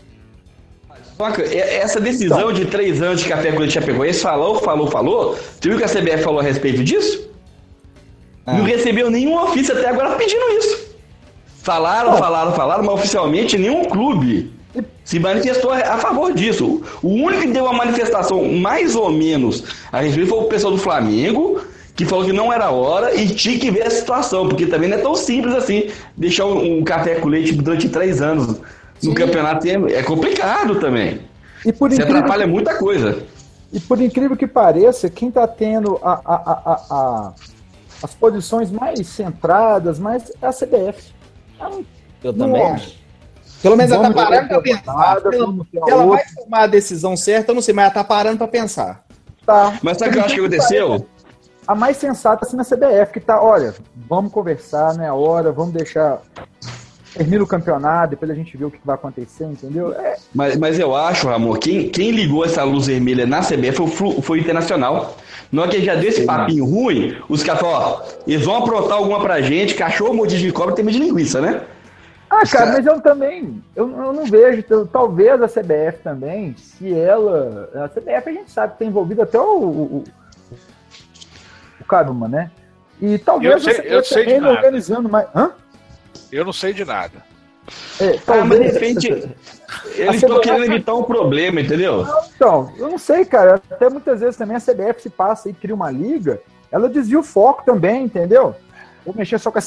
Essa decisão de 3 anos de café com leite Chapecoense falou. Você viu o que a CBF falou a respeito disso? Não recebeu nenhum ofício até agora pedindo isso. Falaram, mas oficialmente nenhum clube se manifestou a favor disso. O único que deu uma manifestação mais ou menos a respeito foi o pessoal do Flamengo, que falou que não era hora e tinha que ver a situação, porque também não é tão simples assim deixar um café com leite durante 3 anos no campeonato. É complicado também. Você atrapalha muita coisa. E por incrível que pareça, quem está tendo as posições mais centradas, é a CBF. Eu também acho. Pelo menos ela tá parando pra pensar. Se ela vai tomar a decisão certa, eu não sei, mas ela tá parando pra pensar. Tá. Mas sabe o que eu acho que aconteceu? A mais sensata assim na CBF, que tá, olha, vamos conversar, né, a hora, vamos deixar... Termina o campeonato, depois a gente vê o que vai acontecer, entendeu? Mas eu acho, Ramon, quem ligou essa luz vermelha na CBF foi o Internacional. Na hora que já deu esse papinho ruim, os caras falaram, ó, eles vão aprontar alguma pra gente, cachorro mordido de cobra tem medo de linguiça, né? Cara, mas eu também, eu não vejo, talvez a CBF também, se ela... A CBF a gente sabe que tem envolvido até o Caruma, né? E talvez eu sei de nada. Organizando mais... Hã? Eu não sei de nada. Mas de repente eles estão querendo evitar um problema, entendeu? Então, eu não sei, cara. Até muitas vezes também a CBF se passa e cria uma liga, ela desvia o foco também, entendeu? Vou mexer só com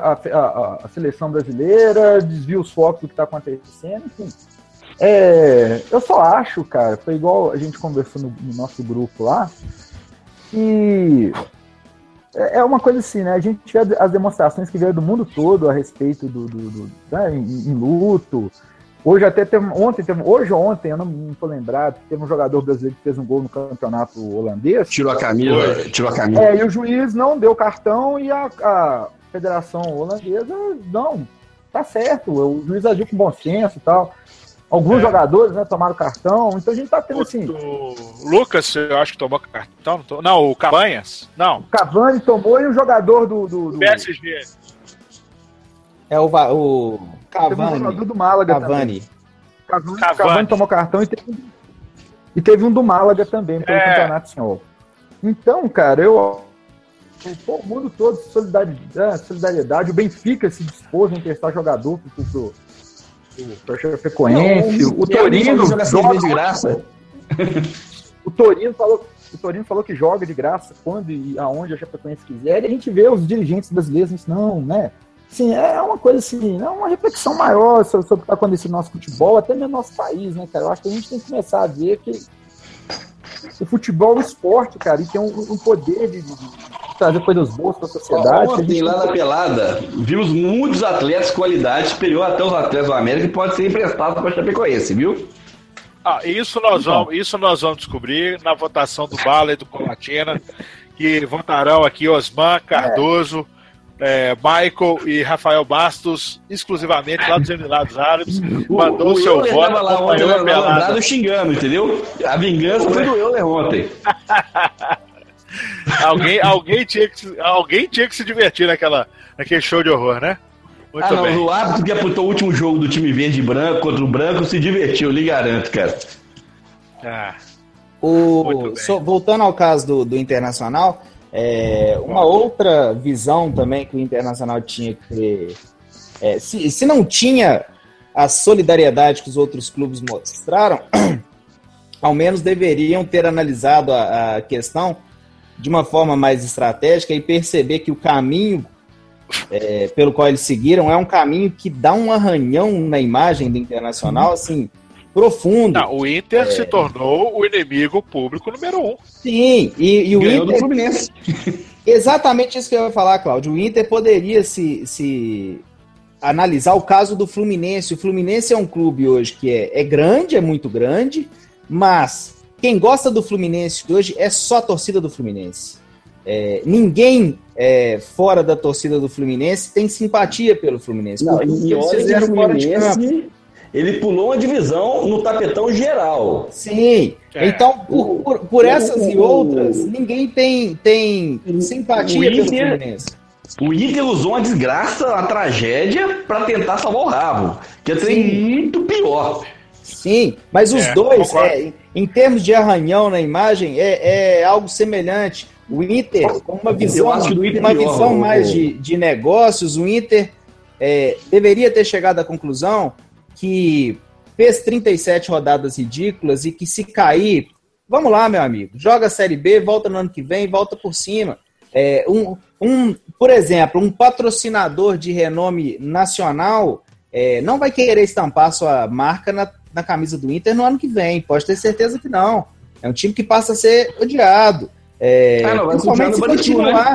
a seleção brasileira, desvia os focos do que está acontecendo, enfim. Eu só acho, cara, foi igual a gente conversou no nosso grupo lá, que é uma coisa assim, né? A gente vê as demonstrações que vieram do mundo todo a respeito né, em luto. Hoje até teve, hoje ou ontem, eu não tô lembrado, teve um jogador brasileiro que fez um gol no campeonato holandês. Tirou a camisa. E o juiz não deu cartão e a Federação Holandesa, não, tá certo, o juiz agiu com bom senso e tal. Alguns jogadores, né, tomaram cartão, então a gente tá tendo assim... O Lucas, eu acho que tomou cartão, não, o Cabanhas, não. O Cavani tomou e o jogador do PSG. É o Cavani. Teve um jogador do Málaga Cavani. também. Cavani tomou cartão e teve um do Málaga também, pelo campeonato senhor. Então, cara, o mundo todo, solidariedade, o Benfica se dispôs a emprestar jogador pro Chapecoense, o Torino joga de graça. O Torino falou que joga de graça quando e aonde a Chapecoense quiser, e a gente vê os dirigentes brasileiros não, né? Assim, é uma coisa assim, é uma reflexão maior sobre o que está acontecendo no nosso futebol, até mesmo no nosso país, né, cara? Eu acho que a gente tem que começar a ver que o futebol é um esporte, cara, e tem um poder de trazer coisas boas para a sociedade. Ontem, lá na pelada, vimos muitos atletas de qualidade superior até os atletas do América que podem ser emprestados para a Chapecoense, viu? Isso nós vamos descobrir na votação do Bala e do Colatina, que votarão aqui Osman, Cardoso, Michael e Rafael Bastos, exclusivamente lá dos Emirados Árabes. Mandou o seu voto. Tava lá ontem, Lembrado xingando, entendeu? A vingança foi do Euler ontem. Alguém tinha que se divertir naquele show de horror, né? Muito bem. O árbitro que apontou o último jogo do time verde e branco contra o branco se divertiu, lhe garanto, cara. Voltando ao caso do Internacional, uma outra visão também que o Internacional tinha que ter, se não tinha a solidariedade que os outros clubes mostraram, ao menos deveriam ter analisado a questão de uma forma mais estratégica e perceber que o caminho pelo qual eles seguiram é um caminho que dá um arranhão na imagem do Internacional, assim, profundo. Não, o Inter se tornou o inimigo público número 1. Sim, e o Ganhou Inter... do Fluminense. Exatamente isso que eu ia falar, Cláudio. O Inter poderia se analisar o caso do Fluminense. O Fluminense é um clube hoje que é grande, é muito grande, mas quem gosta do Fluminense hoje é só a torcida do Fluminense. Ninguém fora da torcida do Fluminense tem simpatia pelo Fluminense. Não, e olha que o Fluminense, ele pulou uma divisão no tapetão geral. Sim, então por essas e outras, ninguém tem simpatia pelo Fluminense. O Inter usou uma desgraça, uma tragédia para tentar salvar o rabo, que é muito pior. Sim, mas os dois, em termos de arranhão na imagem, é algo semelhante. O Inter, com uma visão mais de negócios, o Inter deveria ter chegado à conclusão que fez 37 rodadas ridículas e que se cair, vamos lá, meu amigo, joga a Série B, volta no ano que vem, volta por cima. Por exemplo, um patrocinador de renome nacional não vai querer estampar sua marca na camisa do Inter no ano que vem, pode ter certeza que não. É um time que passa a ser odiado. Principalmente se continuar.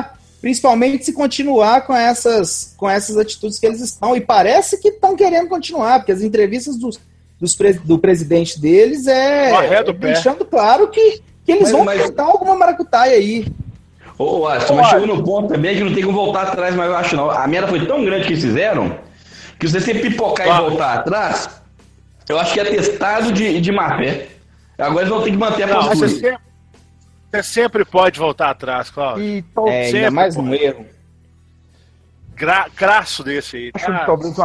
principalmente se continuar com essas atitudes que eles estão, e parece que estão querendo continuar, porque as entrevistas do presidente deles deixando claro que eles vão tentar alguma maracutaia aí. Ô, Aston, mas chegou no ponto também que não tem como voltar atrás, mas eu acho não. A merda foi tão grande que eles fizeram, que se você pipocar e voltar atrás, eu acho que é testado de má fé. Agora eles vão ter que manter a postura. Você sempre pode voltar atrás, Cláudio. Ainda mais um erro. Crasso desse aí. Acho que talvez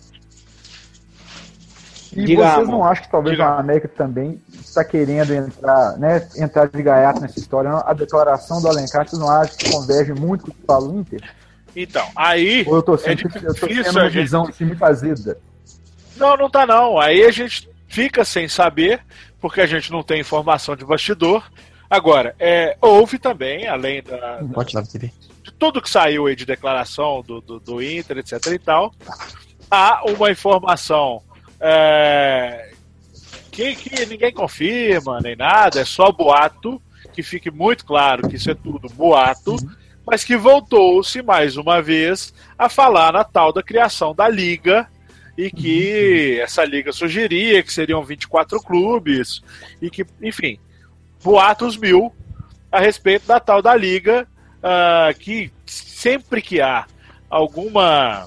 vocês não acham que talvez a América também está querendo entrar de gaiato nessa história? Não? A declaração do Alencar, vocês não acham que converge muito com o que fala o Inter? Então, aí... Ou eu tô tendo uma visão assim, muito azeda? Não tá não. Aí a gente fica sem saber, porque a gente não tem informação de bastidor. Agora, houve também, além de tudo que saiu aí de declaração do Inter, etc e tal, há uma informação que ninguém confirma, nem nada, é só boato, que fique muito claro que isso é tudo boato, mas que voltou-se mais uma vez a falar na tal da criação da Liga, e que essa Liga sugeria que seriam 24 clubes, e que, enfim, boatos mil a respeito da tal da Liga, que sempre que há alguma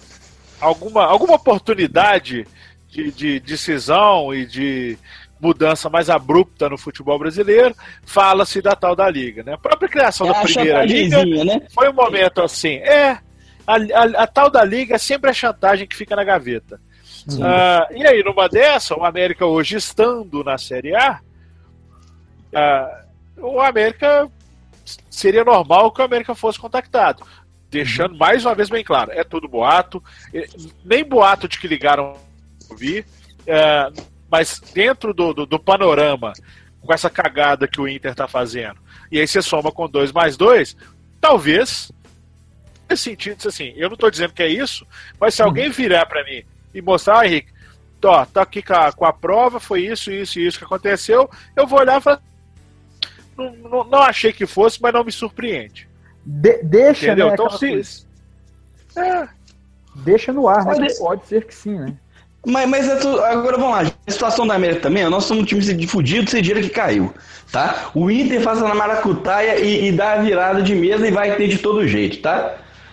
oportunidade de decisão e de mudança mais abrupta no futebol brasileiro, fala-se da tal da Liga, né? A própria criação da primeira Liga, né? Foi um momento assim, a tal da Liga é sempre a chantagem que fica na gaveta. E aí, numa dessa, o América hoje estando na Série A, o América, seria normal que o América fosse contactado, deixando mais uma vez bem claro, é tudo boato, nem boato de que ligaram ouvir, mas dentro do panorama, com essa cagada que o Inter tá fazendo, e aí você soma com 2 mais 2, talvez, nesse sentido, assim, eu não tô dizendo que é isso, mas se alguém virar para mim e mostrar, Henrique, tá aqui com a prova, foi isso que aconteceu, eu vou olhar e falar, não achei que fosse, mas não me surpreende. Deixa, entendeu? Né? Então, deixa no ar, né? Pode ser que sim, né? Mas agora vamos lá, a situação da América também, nós somos um time de fudido, sem dinheiro que caiu, tá? O Inter faz na maracutaia e dá a virada de mesa e vai ter de todo jeito, tá?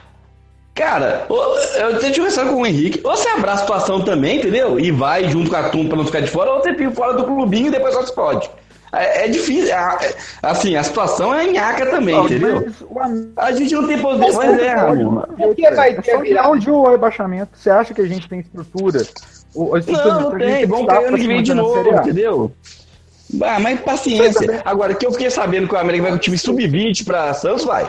Cara, eu tenho que conversar com o Henrique, ou você abraça a situação também, entendeu? E vai junto com a turma pra não ficar de fora, ou você fica fora do clubinho e depois só explode. É difícil, assim, a situação é nhaca também, entendeu? A gente não tem poder, mas Ramon. Porque vai ter virar de um rebaixamento. Você acha que a gente tem estrutura? Não tem, vamos cair ano que vem de novo, entendeu? Mas paciência. Agora, que eu fiquei sabendo que o América vai com o time sub-20 pra Santos, vai.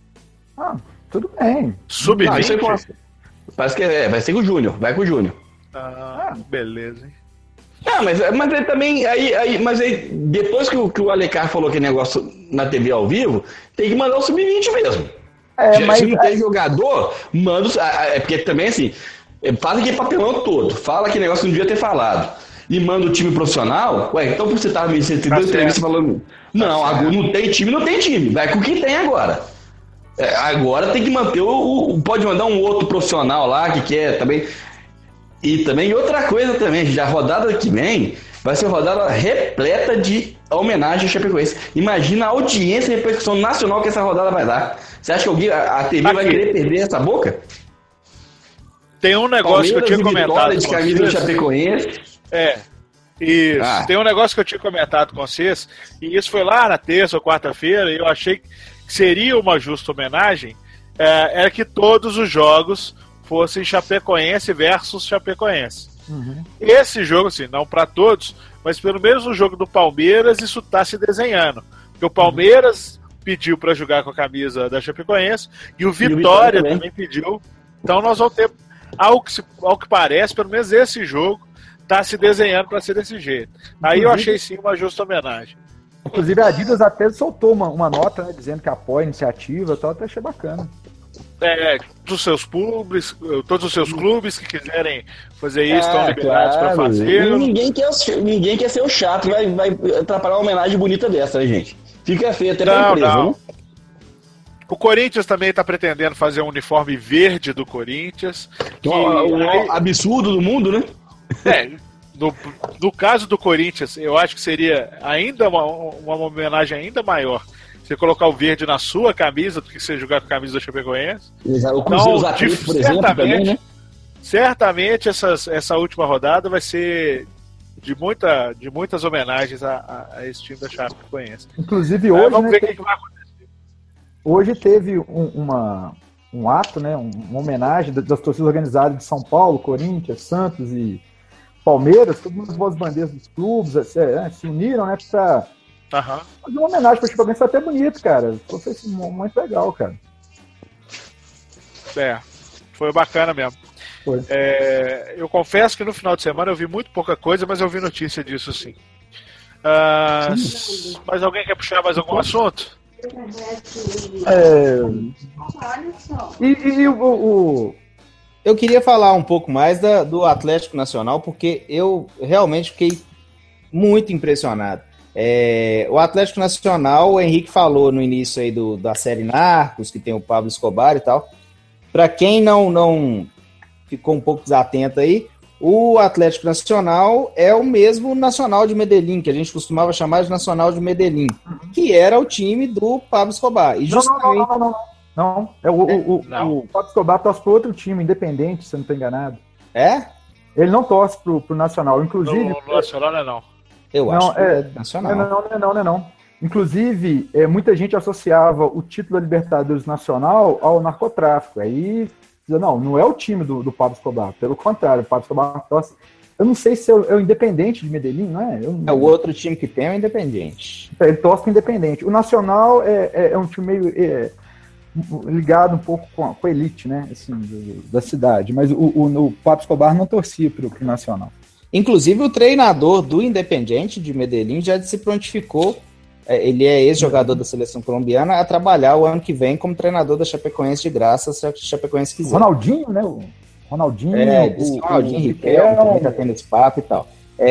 Tudo bem. Sub-20? Parece que vai ser com o Júnior, vai com o Júnior. Beleza, hein? Mas ele também, mas aí, depois que o Alencar falou aquele negócio na TV ao vivo, tem que mandar o sub-20 mesmo. Se não tem jogador, manda. Porque também assim, faz aquele papelão todo, fala aquele negócio que não devia ter falado. E manda o time profissional, então você tava me dando entrevista falando. Não, agora não tem time, vai com o que tem agora. Agora tem que manter pode mandar um outro profissional lá que quer também. E também outra coisa também, a rodada que vem vai ser rodada repleta de homenagem ao Chapecoense. Imagina a audiência e repercussão nacional que essa rodada vai dar. Você acha que a TV vai querer perder essa boca? Tem um negócio que eu tinha comentado de camisa do Chapecoense. Isso. Tem um negócio que eu tinha comentado com vocês, e isso foi lá na terça ou quarta-feira, e eu achei que seria uma justa homenagem, era que todos os jogos fossem Chapecoense versus Chapecoense. Esse jogo, assim, não para todos, mas pelo menos no jogo do Palmeiras isso está se desenhando. Porque o Palmeiras pediu para jogar com a camisa da Chapecoense e o Vitória também pediu. Então nós vamos ter, ao que parece, pelo menos esse jogo está se desenhando para ser desse jeito. Aí eu achei sim uma justa homenagem. Inclusive a Adidas até soltou uma nota, né, dizendo que apoia a iniciativa, tal, até achei bacana. Dos seus clubes, todos os seus clubes que quiserem fazer isso estão liberados para fazer. E ninguém quer ser o chato, vai atrapalhar uma homenagem bonita dessa, né, gente? Fica feio até pra empresa, né? O Corinthians também está pretendendo fazer um uniforme verde do Corinthians. O absurdo do mundo, né? No caso do Corinthians, eu acho que seria ainda uma homenagem ainda maior você colocar o verde na sua camisa do que você jogar com a camisa da Chapecoense. O Cruzeiro Zacrito, por exemplo, também, né? Certamente essa última rodada vai ser de muitas homenagens a esse time da Chapecoense. Inclusive hoje, vamos ver o que vai acontecer. Hoje teve um ato, né, uma homenagem das torcidas organizadas de São Paulo, Corinthians, Santos e Palmeiras, todo mundo levou as bandeiras dos clubes, se uniram, né, pra fazer uma homenagem para o Chapecoense. Foi até bonito, cara. Foi muito legal, cara. Foi bacana mesmo. Foi. Eu confesso que no final de semana eu vi muito pouca coisa, mas eu vi notícia disso sim. Mas alguém quer puxar mais algum assunto? Eu queria falar um pouco mais do Atlético Nacional, porque eu realmente fiquei muito impressionado. O Atlético Nacional, o Henrique falou no início aí da série Narcos, que tem o Pablo Escobar e tal. Para quem não ficou um pouco desatento aí, o Atlético Nacional é o mesmo Nacional de Medellín, que a gente costumava chamar de Nacional de Medellín, que era o time do Pablo Escobar. E justamente... Não. O Pablo Escobar torce para outro time, Independente, se eu não estou enganado. É? Ele não torce pro Nacional, inclusive... No Nacional não. Eu acho que é Nacional. Não. Inclusive, muita gente associava o título da Libertadores Nacional ao narcotráfico. Aí, não é o time do Pablo Escobar. Pelo contrário, o Pablo Escobar torce... Eu não sei se é o Independente de Medellín, não é? O outro time que tem é o Independente. Ele torce pro Independente. O Nacional é um time meio... ligado um pouco com a elite, né, assim, da cidade, mas o Pablo Escobar não torcia pro Nacional. Inclusive o treinador do Independiente de Medellín já se prontificou, ele é ex-jogador da seleção colombiana, a trabalhar o ano que vem como treinador da Chapecoense de graça, se a Chapecoense quiser. Ronaldinho, né, o Ronaldinho, o Ronaldinho Riquelme também tá tendo esse papo e tal.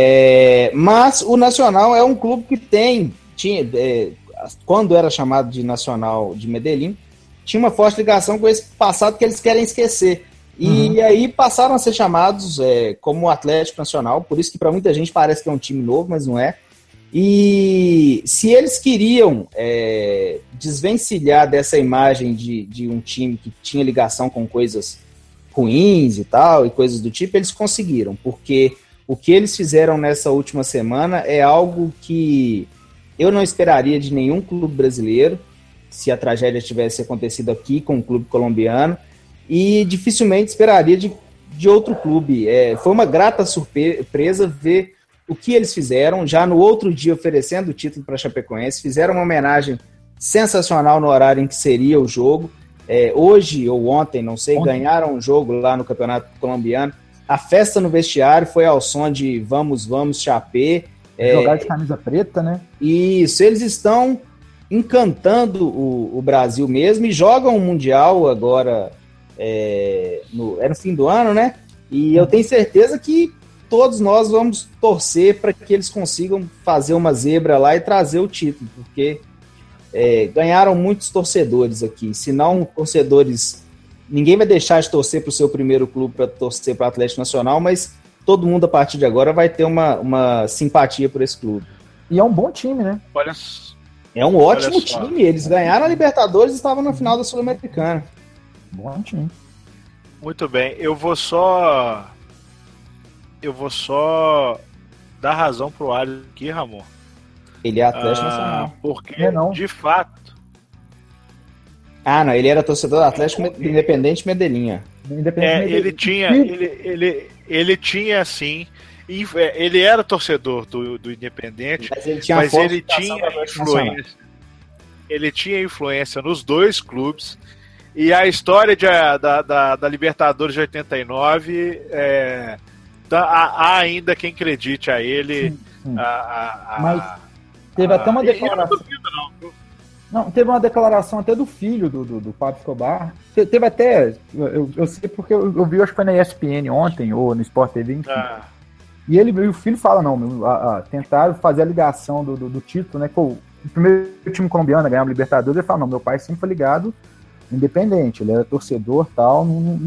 Mas o Nacional é um clube que tinha, quando era chamado de Nacional de Medellín, tinha uma forte ligação com esse passado que eles querem esquecer. E aí passaram a ser chamados como Atlético Nacional, por isso que para muita gente parece que é um time novo, mas não é. E se eles queriam desvencilhar dessa imagem de um time que tinha ligação com coisas ruins e tal, e coisas do tipo, eles conseguiram, porque o que eles fizeram nessa última semana é algo que eu não esperaria de nenhum clube brasileiro, se a tragédia tivesse acontecido aqui com o clube colombiano, e dificilmente esperaria de outro clube. Foi uma grata surpresa ver o que eles fizeram, já no outro dia oferecendo o título para a Chapecoense, fizeram uma homenagem sensacional no horário em que seria o jogo. Hoje ou ontem, não sei, ganharam um jogo lá no Campeonato Colombiano. A festa no vestiário foi ao som de Vamos, Vamos, Chapé. Jogar de camisa preta, né? Isso, eles estão encantando o Brasil mesmo e jogam o Mundial agora no fim do ano, né? E eu tenho certeza que todos nós vamos torcer para que eles consigam fazer uma zebra lá e trazer o título, porque ganharam muitos torcedores aqui. Se não torcedores, ninguém vai deixar de torcer para o seu primeiro clube para torcer para o Atlético Nacional, mas todo mundo a partir de agora vai ter uma simpatia por esse clube. E é um bom time, né? É um ótimo time. Eles ganharam a Libertadores e estavam na final da Sul-Americana. Bom time. Muito bem. Eu vou só dar razão pro Alisson aqui, Ramon. Ele é Atlético Nacional. Porque, de fato... não, ele era torcedor do Atlético Independente Medellín. Ele tinha, sim... Ele era torcedor do Independente, mas ele tinha influência. Ele tinha influência nos dois clubes. E a história da Libertadores de 89, há ainda quem acredite a ele. Sim. Mas teve até uma declaração. Não, teve uma declaração até do filho do Pablo Escobar. Teve até. Eu sei porque eu vi, acho que foi na ESPN ontem, ou no Sport TV, enfim. E o filho fala, tentaram fazer a ligação do título, né, com o primeiro time colombiano a ganhar uma Libertadores, ele fala, não, meu pai sempre foi ligado independente, ele era torcedor e tal,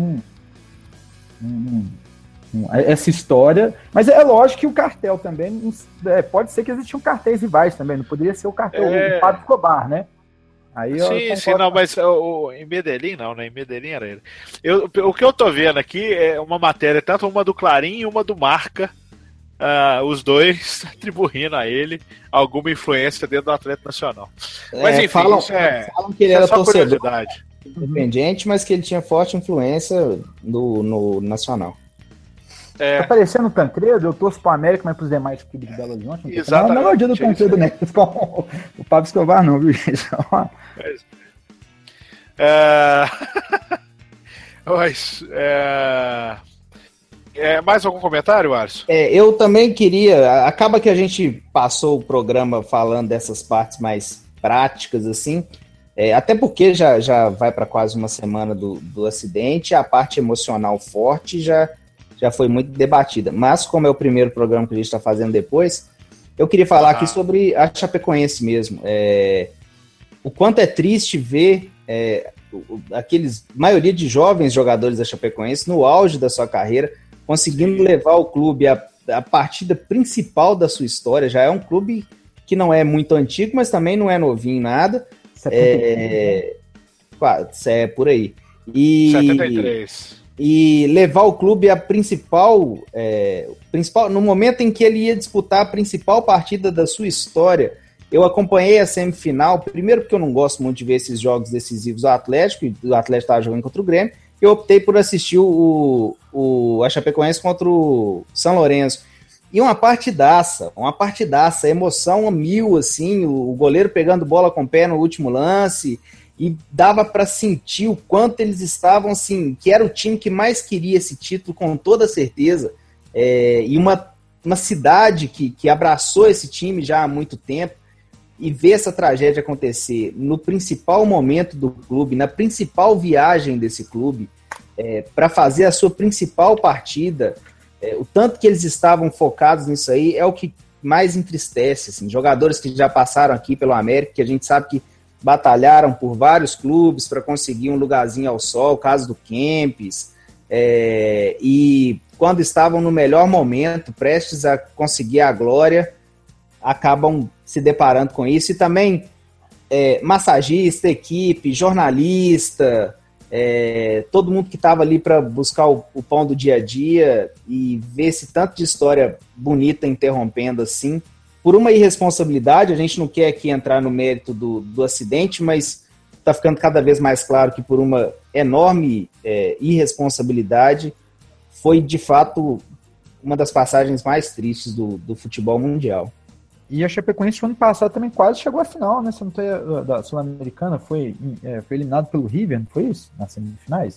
essa história, mas é lógico que o cartel também, pode ser que existiam cartéis rivais também, não poderia ser o cartel do Pablo Escobar, né? Aí sim, não, mas em Medellín não, né? Em Medellín era ele. O que eu tô vendo aqui é uma matéria, tanto uma do Clarim e uma do Marca, os dois atribuindo a ele alguma influência dentro do Atlético Nacional. Mas enfim, falam que ele era torcedor independente, mas que ele tinha forte influência no Nacional. Tá parecendo o Tancredo, eu torço pro América, mas pros demais clubes de Belo Horizonte. Exatamente. Não é o dia do Tancredo, né? O Pablo Escobar não, viu, gente? Mais algum comentário, Alisson? Eu também queria... Acaba que a gente passou o programa falando dessas partes mais práticas, assim, até porque já vai para quase uma semana do acidente, a parte emocional forte já foi muito debatida. Mas, como é o primeiro programa que a gente está fazendo depois, eu queria falar aqui sobre a Chapecoense mesmo. O quanto é triste ver maioria de jovens jogadores da Chapecoense no auge da sua carreira, conseguindo levar o clube à partida principal da sua história. Já é um clube que não é muito antigo, mas também não é novinho em nada. 73. Por aí. 73. E levar o clube à principal, no momento em que ele ia disputar a principal partida da sua história. Eu acompanhei a semifinal, primeiro porque eu não gosto muito de ver esses jogos decisivos do Atlético, e o Atlético estava jogando contra o Grêmio, eu optei por assistir a Chapecoense contra o São Lourenço. E uma partidaça, emoção a mil, assim, o goleiro pegando bola com o pé no último lance, e dava para sentir o quanto eles estavam, assim, que era o time que mais queria esse título, com toda certeza, e uma cidade que abraçou esse time já há muito tempo, e ver essa tragédia acontecer no principal momento do clube, na principal viagem desse clube, para fazer a sua principal partida, o tanto que eles estavam focados nisso aí é o que mais entristece, assim, jogadores que já passaram aqui pelo América, que a gente sabe que batalharam por vários clubes para conseguir um lugarzinho ao sol, o caso do Kempis, e quando estavam no melhor momento, prestes a conseguir a glória, acabam se deparando com isso. E também massagista, equipe, jornalista, todo mundo que estava ali para buscar o pão do dia a dia, e ver esse tanto de história bonita interrompendo assim, por uma irresponsabilidade. A gente não quer aqui entrar no mérito do acidente, mas está ficando cada vez mais claro que por uma enorme irresponsabilidade foi, de fato, uma das passagens mais tristes do futebol mundial. E a Chapecoense, no ano passado, também quase chegou à final, né? Se não tem, da Sul-Americana, foi eliminado pelo River, não foi isso? Nas semifinais?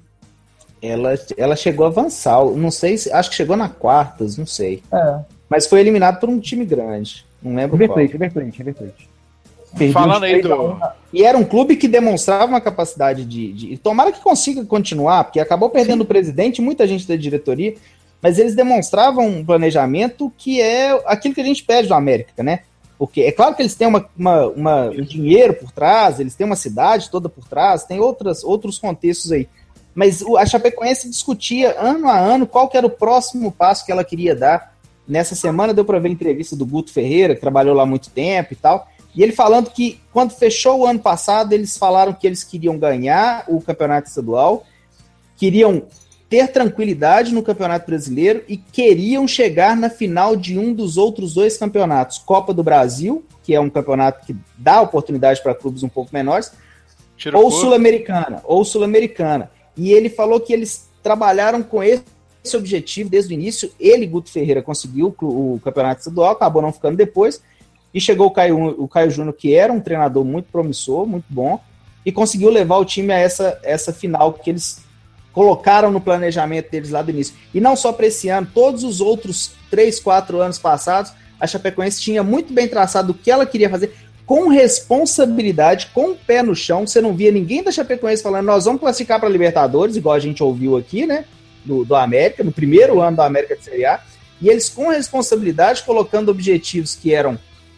Ela chegou a avançar, não sei, acho que chegou na quartas, não sei. Mas foi eliminado por um time grande, não lembro qual. River Plate. Falando aí E era um clube que demonstrava uma capacidade de tomara que consiga continuar, porque acabou perdendo o presidente, muita gente da diretoria, mas eles demonstravam um planejamento que é aquilo que a gente pede do América, né? Porque é claro que eles têm um dinheiro por trás, eles têm uma cidade toda por trás, tem outros contextos aí. Mas a Chapecoense discutia ano a ano qual que era o próximo passo que ela queria dar. Nessa semana deu para ver a entrevista do Guto Ferreira, que trabalhou lá há muito tempo e tal, e ele falando que quando fechou o ano passado, eles falaram que eles queriam ganhar o campeonato estadual, queriam ter tranquilidade no Campeonato Brasileiro e queriam chegar na final de um dos outros dois campeonatos, Copa do Brasil, que é um campeonato que dá oportunidade para clubes um pouco menores, ou Sul-Americana. E ele falou que eles trabalharam com esse objetivo desde o início. Ele, Guto Ferreira, conseguiu o campeonato estadual, acabou não ficando depois, e chegou o Caio Júnior, que era um treinador muito promissor, muito bom, e conseguiu levar o time a essa final que eles colocaram no planejamento deles lá do início. E não só para esse ano, todos os outros 3, 4 anos passados, a Chapecoense tinha muito bem traçado o que ela queria fazer, com responsabilidade, com o pé no chão. Você não via ninguém da Chapecoense falando, nós vamos classificar para a Libertadores, igual a gente ouviu aqui, né, do América, no primeiro ano da América de Série A, e eles com responsabilidade, colocando objetivos que eram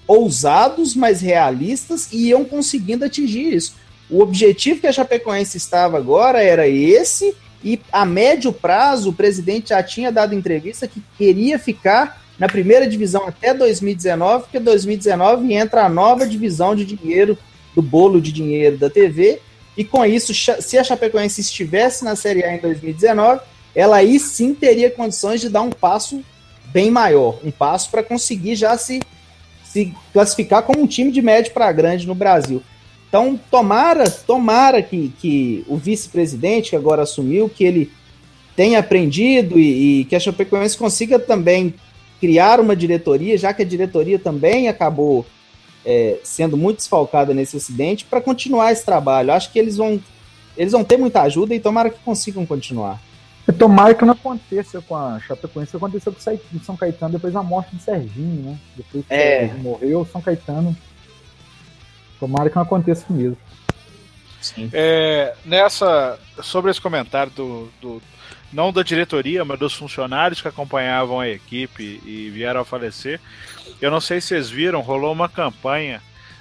ousados, mas realistas, e iam conseguindo atingir isso. O objetivo que a Chapecoense estava agora era esse, e a médio prazo o presidente já tinha dado entrevista que queria ficar na primeira divisão até 2019, porque 2019 entra a nova divisão de dinheiro, do bolo de dinheiro da TV, e com isso, se a Chapecoense estivesse na Série A em 2019, ela aí sim teria condições de dar um passo bem maior, um passo para conseguir já se classificar como um time de médio para grande no Brasil. Então, tomara que o vice-presidente que agora assumiu, que ele tenha aprendido e que a Chapecoense consiga também criar uma diretoria, já que a diretoria também acabou sendo muito desfalcada nesse acidente, para continuar esse trabalho. Acho que eles vão ter muita ajuda e tomara que consigam continuar. Tomara que não aconteça com a Chapecoense, aconteceu com o São Caetano depois da morte de Serginho, né? Depois que ele morreu, o São Caetano. Tomara que não aconteça mesmo. Sim. Sobre esse comentário não da diretoria, mas dos funcionários que acompanhavam a equipe e vieram a falecer, eu não sei se vocês viram, rolou uma campanha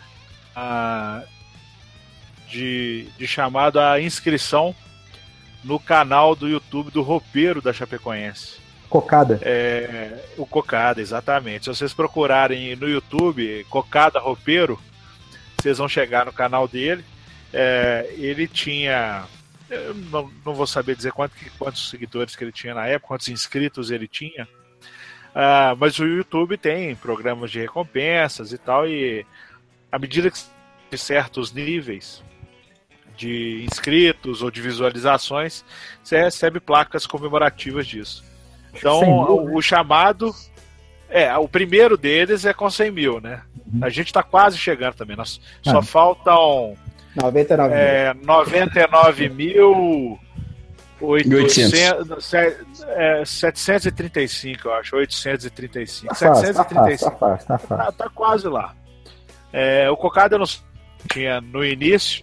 de chamado a inscrição no canal do YouTube do roupeiro da Chapecoense. Cocada. O Cocada, exatamente. Se vocês procurarem no YouTube Cocada Roupeiro, vocês vão chegar no canal dele. Ele tinha... Eu não vou saber dizer quantos seguidores que ele tinha na época, quantos inscritos ele tinha. Mas o YouTube tem programas de recompensas e tal, e à medida que de certos níveis de inscritos ou de visualizações, você recebe placas comemorativas disso. Então, o chamado... o primeiro deles é com 100 mil, né? A gente está quase chegando também. Só faltam 99.735, eu acho. 835. 735. Tá quase lá. O Cocada eu não tinha no início.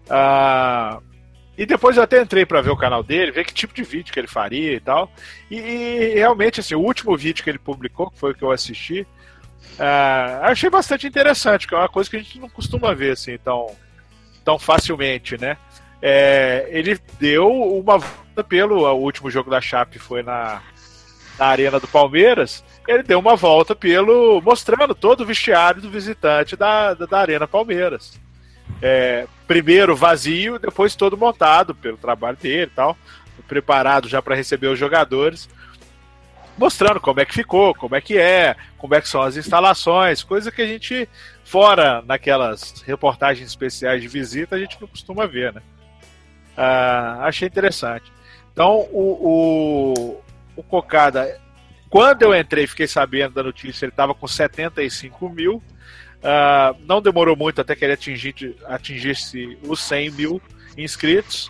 E depois eu até entrei para ver o canal dele, ver que tipo de vídeo que ele faria e tal. E realmente, assim, o último vídeo que ele publicou, que foi o que eu assisti, achei bastante interessante, que é uma coisa que a gente não costuma ver assim tão facilmente, né? Ele deu uma volta o último jogo da Chape foi na Arena do Palmeiras. Ele deu uma volta mostrando todo o vestiário do visitante da Arena Palmeiras. Primeiro vazio, depois todo montado pelo trabalho dele e tal, preparado já para receber os jogadores, mostrando como é que ficou, como é que são as instalações, coisa que a gente, fora naquelas reportagens especiais de visita, a gente não costuma ver, né? Achei interessante. Então, o Cocada, quando eu entrei, fiquei sabendo da notícia, ele estava com 75 mil. Não demorou muito até que ele atingisse os 100 mil inscritos.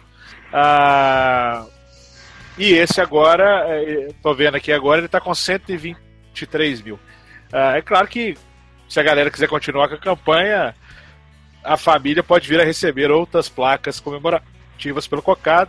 E esse agora, estou vendo aqui agora, ele está com 123 mil. É claro que se a galera quiser continuar com a campanha, a família pode vir a receber outras placas comemorativas pelo Cocada.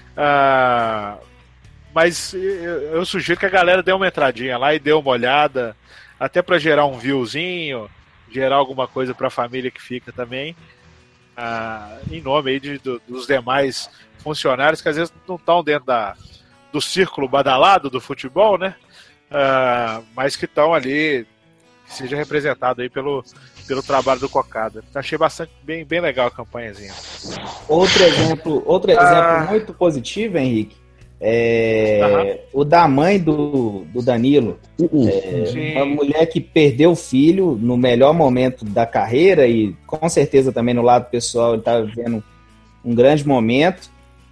Mas eu sugiro que a galera dê uma entradinha lá e dê uma olhada, até para gerar um viewzinho, gerar alguma coisa para a família que fica também, em nome aí dos demais funcionários que às vezes não estão dentro do círculo badalado do futebol, né? Mas que estão ali, que seja representado aí pelo trabalho do Cocada. Achei bem legal a campanhazinha. Outro exemplo muito positivo, Henrique, o da mãe do Danilo. Uma mulher que perdeu o filho no melhor momento da carreira e com certeza também no lado pessoal ele estava vivendo um grande momento,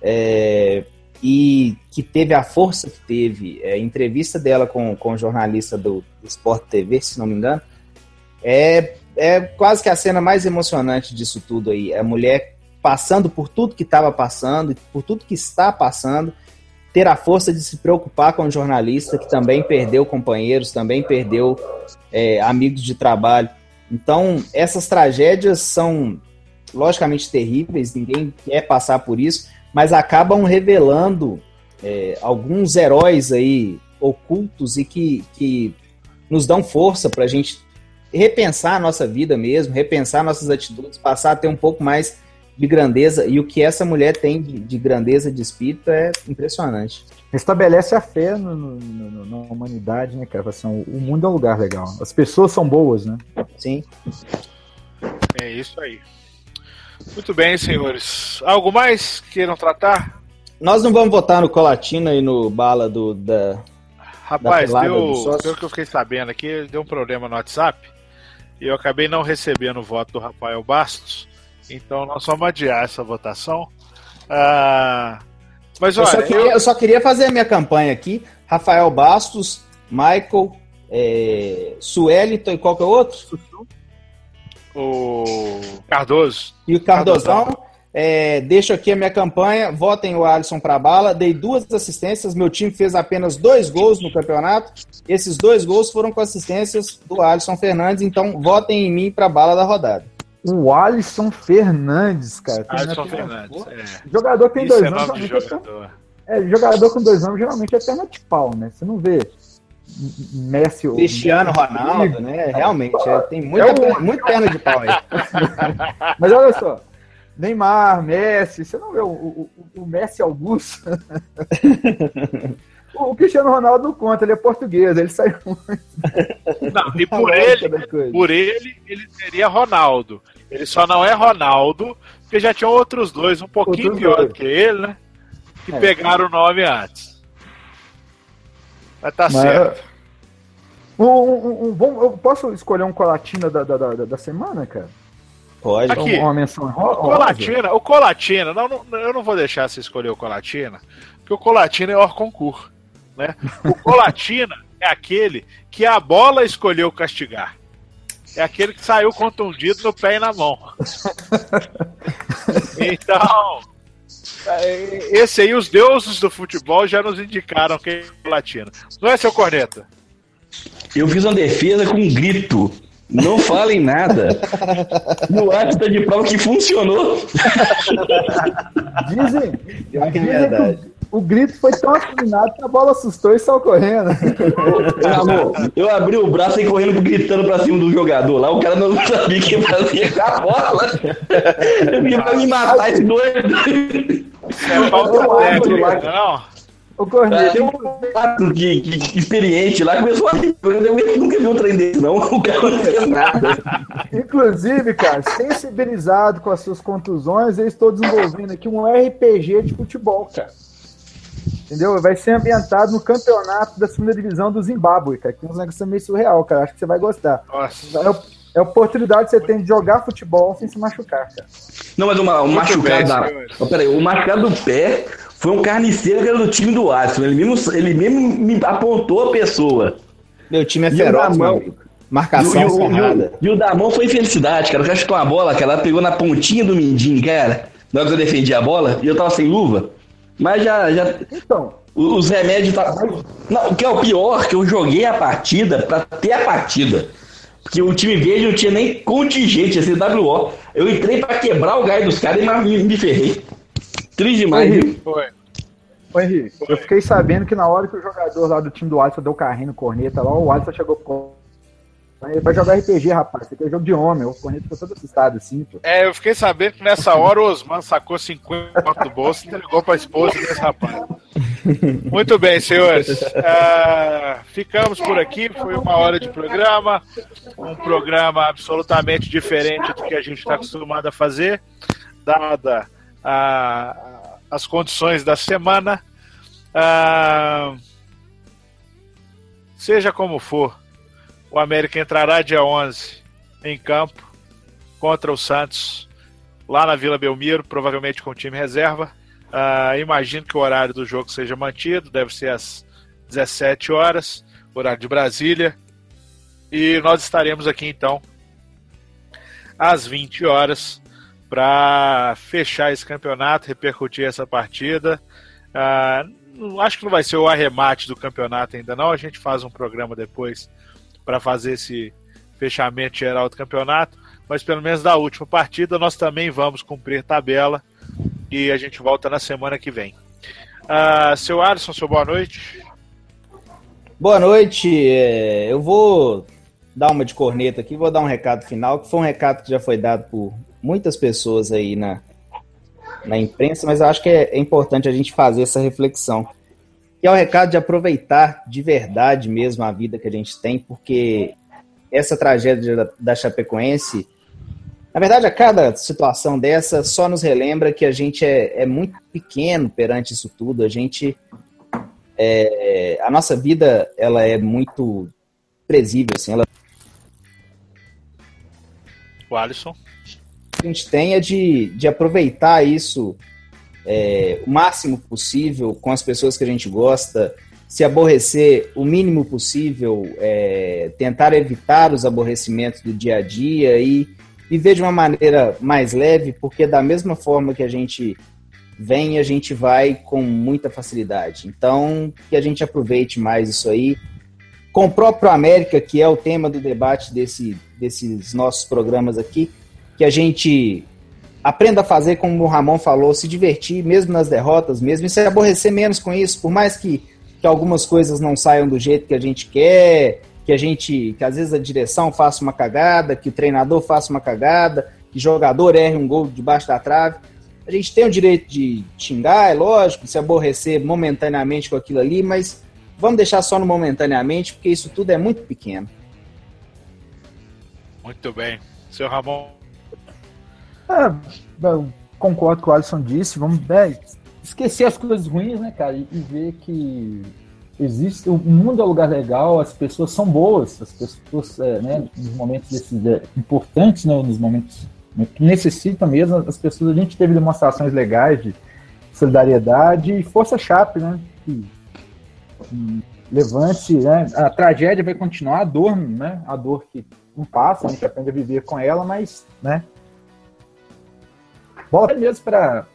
e que teve a força que teve. A entrevista dela com o jornalista do Sport TV, se não me engano, é quase que a cena mais emocionante disso tudo aí. A mulher passando por tudo que estava passando, por tudo que está passando, ter a força de se preocupar com o jornalista que também perdeu companheiros, também perdeu amigos de trabalho. Então, essas tragédias são logicamente terríveis, ninguém quer passar por isso, mas acabam revelando alguns heróis aí ocultos e que nos dão força para a gente repensar a nossa vida mesmo, repensar nossas atitudes, passar a ter um pouco mais de grandeza, e o que essa mulher tem de grandeza de espírito é impressionante. Restabelece a fé na humanidade, né, cara? Assim, o mundo é um lugar legal. As pessoas são boas, né? Sim. É isso aí. Muito bem, senhores. Algo mais que queiram tratar? Nós não vamos votar no Colatina e no Bala Rapaz, da pelada deu, do sócio? pelo que eu fiquei sabendo aqui, deu um problema no WhatsApp e eu acabei não recebendo o voto do Rafael Bastos, então nós vamos adiar essa votação. Mas olha, eu só queria fazer a minha campanha aqui. Rafael Bastos, Michael, Suelito e qual que é o outro? O Cardoso. E o Cardozão. Deixo aqui a minha campanha. Votem o Alisson para bala. Dei 2 assistências. Meu time fez apenas 2 gols no campeonato. Esses 2 gols foram com assistências do Alisson Fernandes. Então, votem em mim para bala da rodada. O Alisson Fernandes, cara. Alisson Fernandes. Jogador que tem Isso 2 anos. nome de jogador. Jogador com 2 anos geralmente é perna de pau, né? Você não vê Messi ou Cristiano Ronaldo, né? Realmente, tem muito perna de pau aí. Mas olha só. Neymar, Messi, você não vê o Messi Augusto? O Cristiano Ronaldo não conta, ele é português, ele saiu muito. Não, e por ele seria Ronaldo. Ele só não é Ronaldo, porque já tinham outros 2, um pouquinho pior do que ele, né? Que pegaram o nome antes. Mas tá certo. Eu posso escolher um Colatina da semana, cara? Pode. Aqui, uma menção o Colatina, eu não vou deixar você escolher o Colatina, porque o Colatina é hors concurso, né? O Colatina é aquele que a bola escolheu castigar. É aquele que saiu contundido no pé e na mão. Então, esse aí, os deuses do futebol já nos indicaram quem é o Colatina. Não é, seu Corneta? Eu fiz uma defesa com um grito. Não falem nada. E o Alisson tá de prova que funcionou. Dizem que é verdade. Que o grito foi tão afinado que a bola assustou e saiu correndo. Amor, eu abri o braço e correndo gritando pra cima do jogador lá. O cara não sabia o que fazia com a bola. Ele vai me matar esse doido. É falta técnica, não? O Corneta. Tem um gato que experiente lá, começou a rir. Eu nunca vi um trem desse, não. O cara não fez nada. Inclusive, cara, sensibilizado com as suas contusões, eu estou desenvolvendo aqui um RPG de futebol, cara. Entendeu? Vai ser ambientado no campeonato da 2ª divisão do Zimbábue, cara. Que é um negócio meio surreal, cara. Acho que você vai gostar. Nossa. É a oportunidade que você tem de jogar futebol sem se machucar, cara. Não, mas o machucado o machucado do pé foi um carniceiro que era do time do Alisson. Ele mesmo me apontou a pessoa. Meu time é feroz, meu amigo. Marcação cerrada. E o da mão foi infelicidade, cara. O cara chutou uma bola, cara. Ela pegou na pontinha do mindinho, cara. Na hora que eu defendi a bola, e eu tava sem luva. Mas já... Então... Os remédios... Não, o que é o pior, que eu joguei a partida pra ter a partida. Porque o time verde não tinha nem contingente, ia ser WO. Eu entrei pra quebrar o gás dos caras e me ferrei. Triste demais, viu? Ô, Henrique, eu fiquei sabendo que na hora que o jogador lá do time do Alisson deu carrinho no Corneta lá, o Alisson chegou pro... Ele vai jogar RPG, rapaz. Isso aqui é jogo de homem. O Corneta ficou todo assustado assim, pô. Eu fiquei sabendo que nessa hora o Osman sacou 50 do bolso e entregou pra esposa desse rapaz. Muito bem, senhores. Ficamos por aqui. Foi 1 hora de programa. Um programa absolutamente diferente do que a gente está acostumado a fazer, dada as condições da semana. Seja como for, o América entrará dia 11 em campo contra o Santos, lá na Vila Belmiro, provavelmente com o time reserva. Imagino que o horário do jogo seja mantido, deve ser às 17 horas, horário de Brasília. E nós estaremos aqui então às 20 horas para fechar esse campeonato, repercutir essa partida. Acho que não vai ser o arremate do campeonato ainda não, a gente faz um programa depois para fazer esse fechamento geral do campeonato, mas pelo menos da última partida nós também vamos cumprir tabela e a gente volta na semana que vem. Seu Alisson, boa noite. Boa noite. Eu vou dar uma de corneta aqui, vou dar um recado final, que foi um recado que já foi dado por muitas pessoas aí na imprensa, mas eu acho que é importante a gente fazer essa reflexão. Que é o recado de aproveitar de verdade mesmo a vida que a gente tem, porque essa tragédia da Chapecoense, na verdade, a cada situação dessa só nos relembra que a gente é muito pequeno perante isso tudo. A nossa vida, ela é muito presível, assim. O Alisson. A gente tem é de aproveitar isso o máximo possível com as pessoas que a gente gosta, se aborrecer o mínimo possível, tentar evitar os aborrecimentos do dia a dia e viver de uma maneira mais leve, porque da mesma forma que a gente vem, a gente vai com muita facilidade. Então, que a gente aproveite mais isso aí. Com o próprio América, que é o tema do debate desses nossos programas aqui, que a gente aprenda a fazer, como o Ramon falou, se divertir, mesmo nas derrotas, mesmo, e se aborrecer menos com isso, por mais que algumas coisas não saiam do jeito que a gente quer, que às vezes a direção faça uma cagada, que o treinador faça uma cagada, que o jogador erre um gol debaixo da trave. A gente tem o direito de xingar, é lógico, se aborrecer momentaneamente com aquilo ali, mas vamos deixar só no momentaneamente, porque isso tudo é muito pequeno. Muito bem. Seu Ramon. Eu concordo com o Alisson disse, vamos esquecer as coisas ruins, né, cara, e ver que existe, o mundo é um lugar legal, as pessoas são boas, as pessoas, né, nos momentos desses, importantes, né, nos momentos que necessitam mesmo, as pessoas, a gente teve demonstrações legais de solidariedade e força Chape, né, que levante, né, a tragédia vai continuar, a dor que não passa, a gente aprende a viver com ela, mas, né, bola mesmo para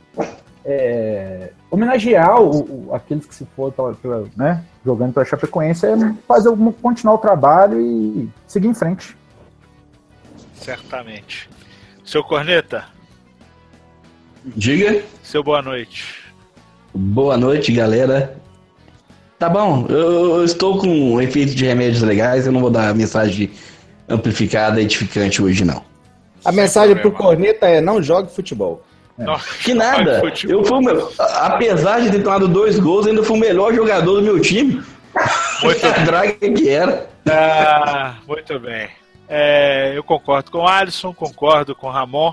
homenagear aqueles que se foram né, jogando pela Chapecoense, continuar o trabalho e seguir em frente. Certamente. Seu Corneta. Diga. Seu boa noite. Boa noite, galera. Tá bom, eu estou com um efeito de remédios legais, eu não vou dar mensagem amplificada, edificante hoje, não. A mensagem pro Corneta é: não jogue futebol. Que nada, eu fui apesar de ter tomado 2 gols, ainda fui o melhor jogador do meu time. Muito a draga que era. Muito bem. Eu concordo com o Alisson, concordo com o Ramon.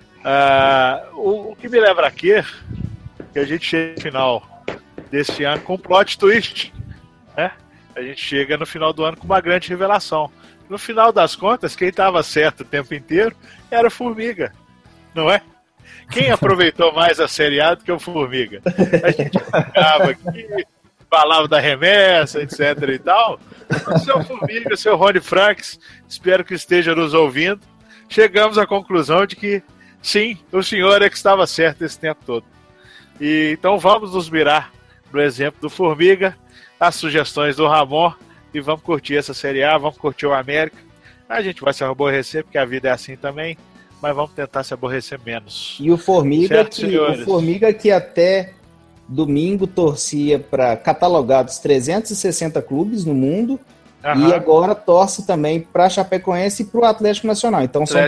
O que me leva a crer que a gente chega no final desse ano com um plot twist, né? A gente chega no final do ano com uma grande revelação. No final das contas, quem estava certo o tempo inteiro era o Formiga, não é? Quem aproveitou mais a Série A do que o Formiga? A gente ficava aqui, falava da remessa, etc e tal. O seu Formiga, o seu Rony Franks, espero que esteja nos ouvindo. Chegamos à conclusão de que, sim, o senhor é que estava certo esse tempo todo. E, então vamos nos mirar no exemplo do Formiga, as sugestões do Ramon, e vamos curtir essa Série A, vamos curtir o América. A gente vai se aborrecer, porque a vida é assim também, mas vamos tentar se aborrecer menos. E o Formiga, certo, que até domingo torcia para catalogar dos 360 clubes no mundo, e agora torce também para a Chapecoense e para o Atlético Nacional. Então são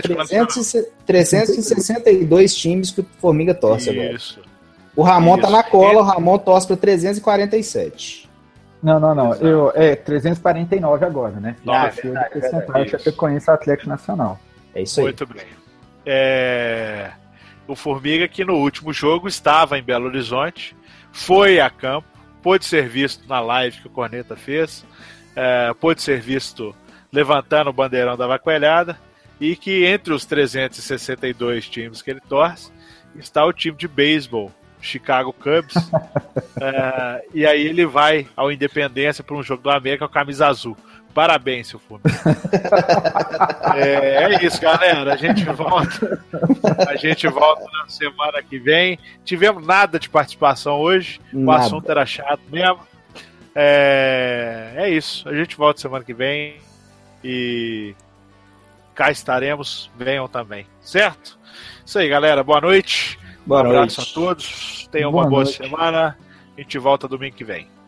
362 times que o Formiga torce agora. O Ramon tá na cola, o Ramon torce para 347. Não. 349 agora, né? Chapecoense e Atlético Nacional. É isso aí. Muito bem. O Formiga, que no último jogo estava em Belo Horizonte, foi a campo, pôde ser visto na live que o Corneta fez, pôde ser visto levantando o bandeirão da vacoelhada, e que entre os 362 times que ele torce, está o time de beisebol, Chicago Cubs, e aí ele vai ao Independência para um jogo do América com a camisa azul. Parabéns, seu Formiga. É isso, galera. A gente volta na semana que vem. Tivemos nada de participação hoje. O assunto era chato mesmo. É isso. A gente volta semana que vem. E cá estaremos. Venham também. Certo? Isso aí, galera. Boa noite. Boa abraço noite a todos. Tenham uma boa semana. A gente volta domingo que vem.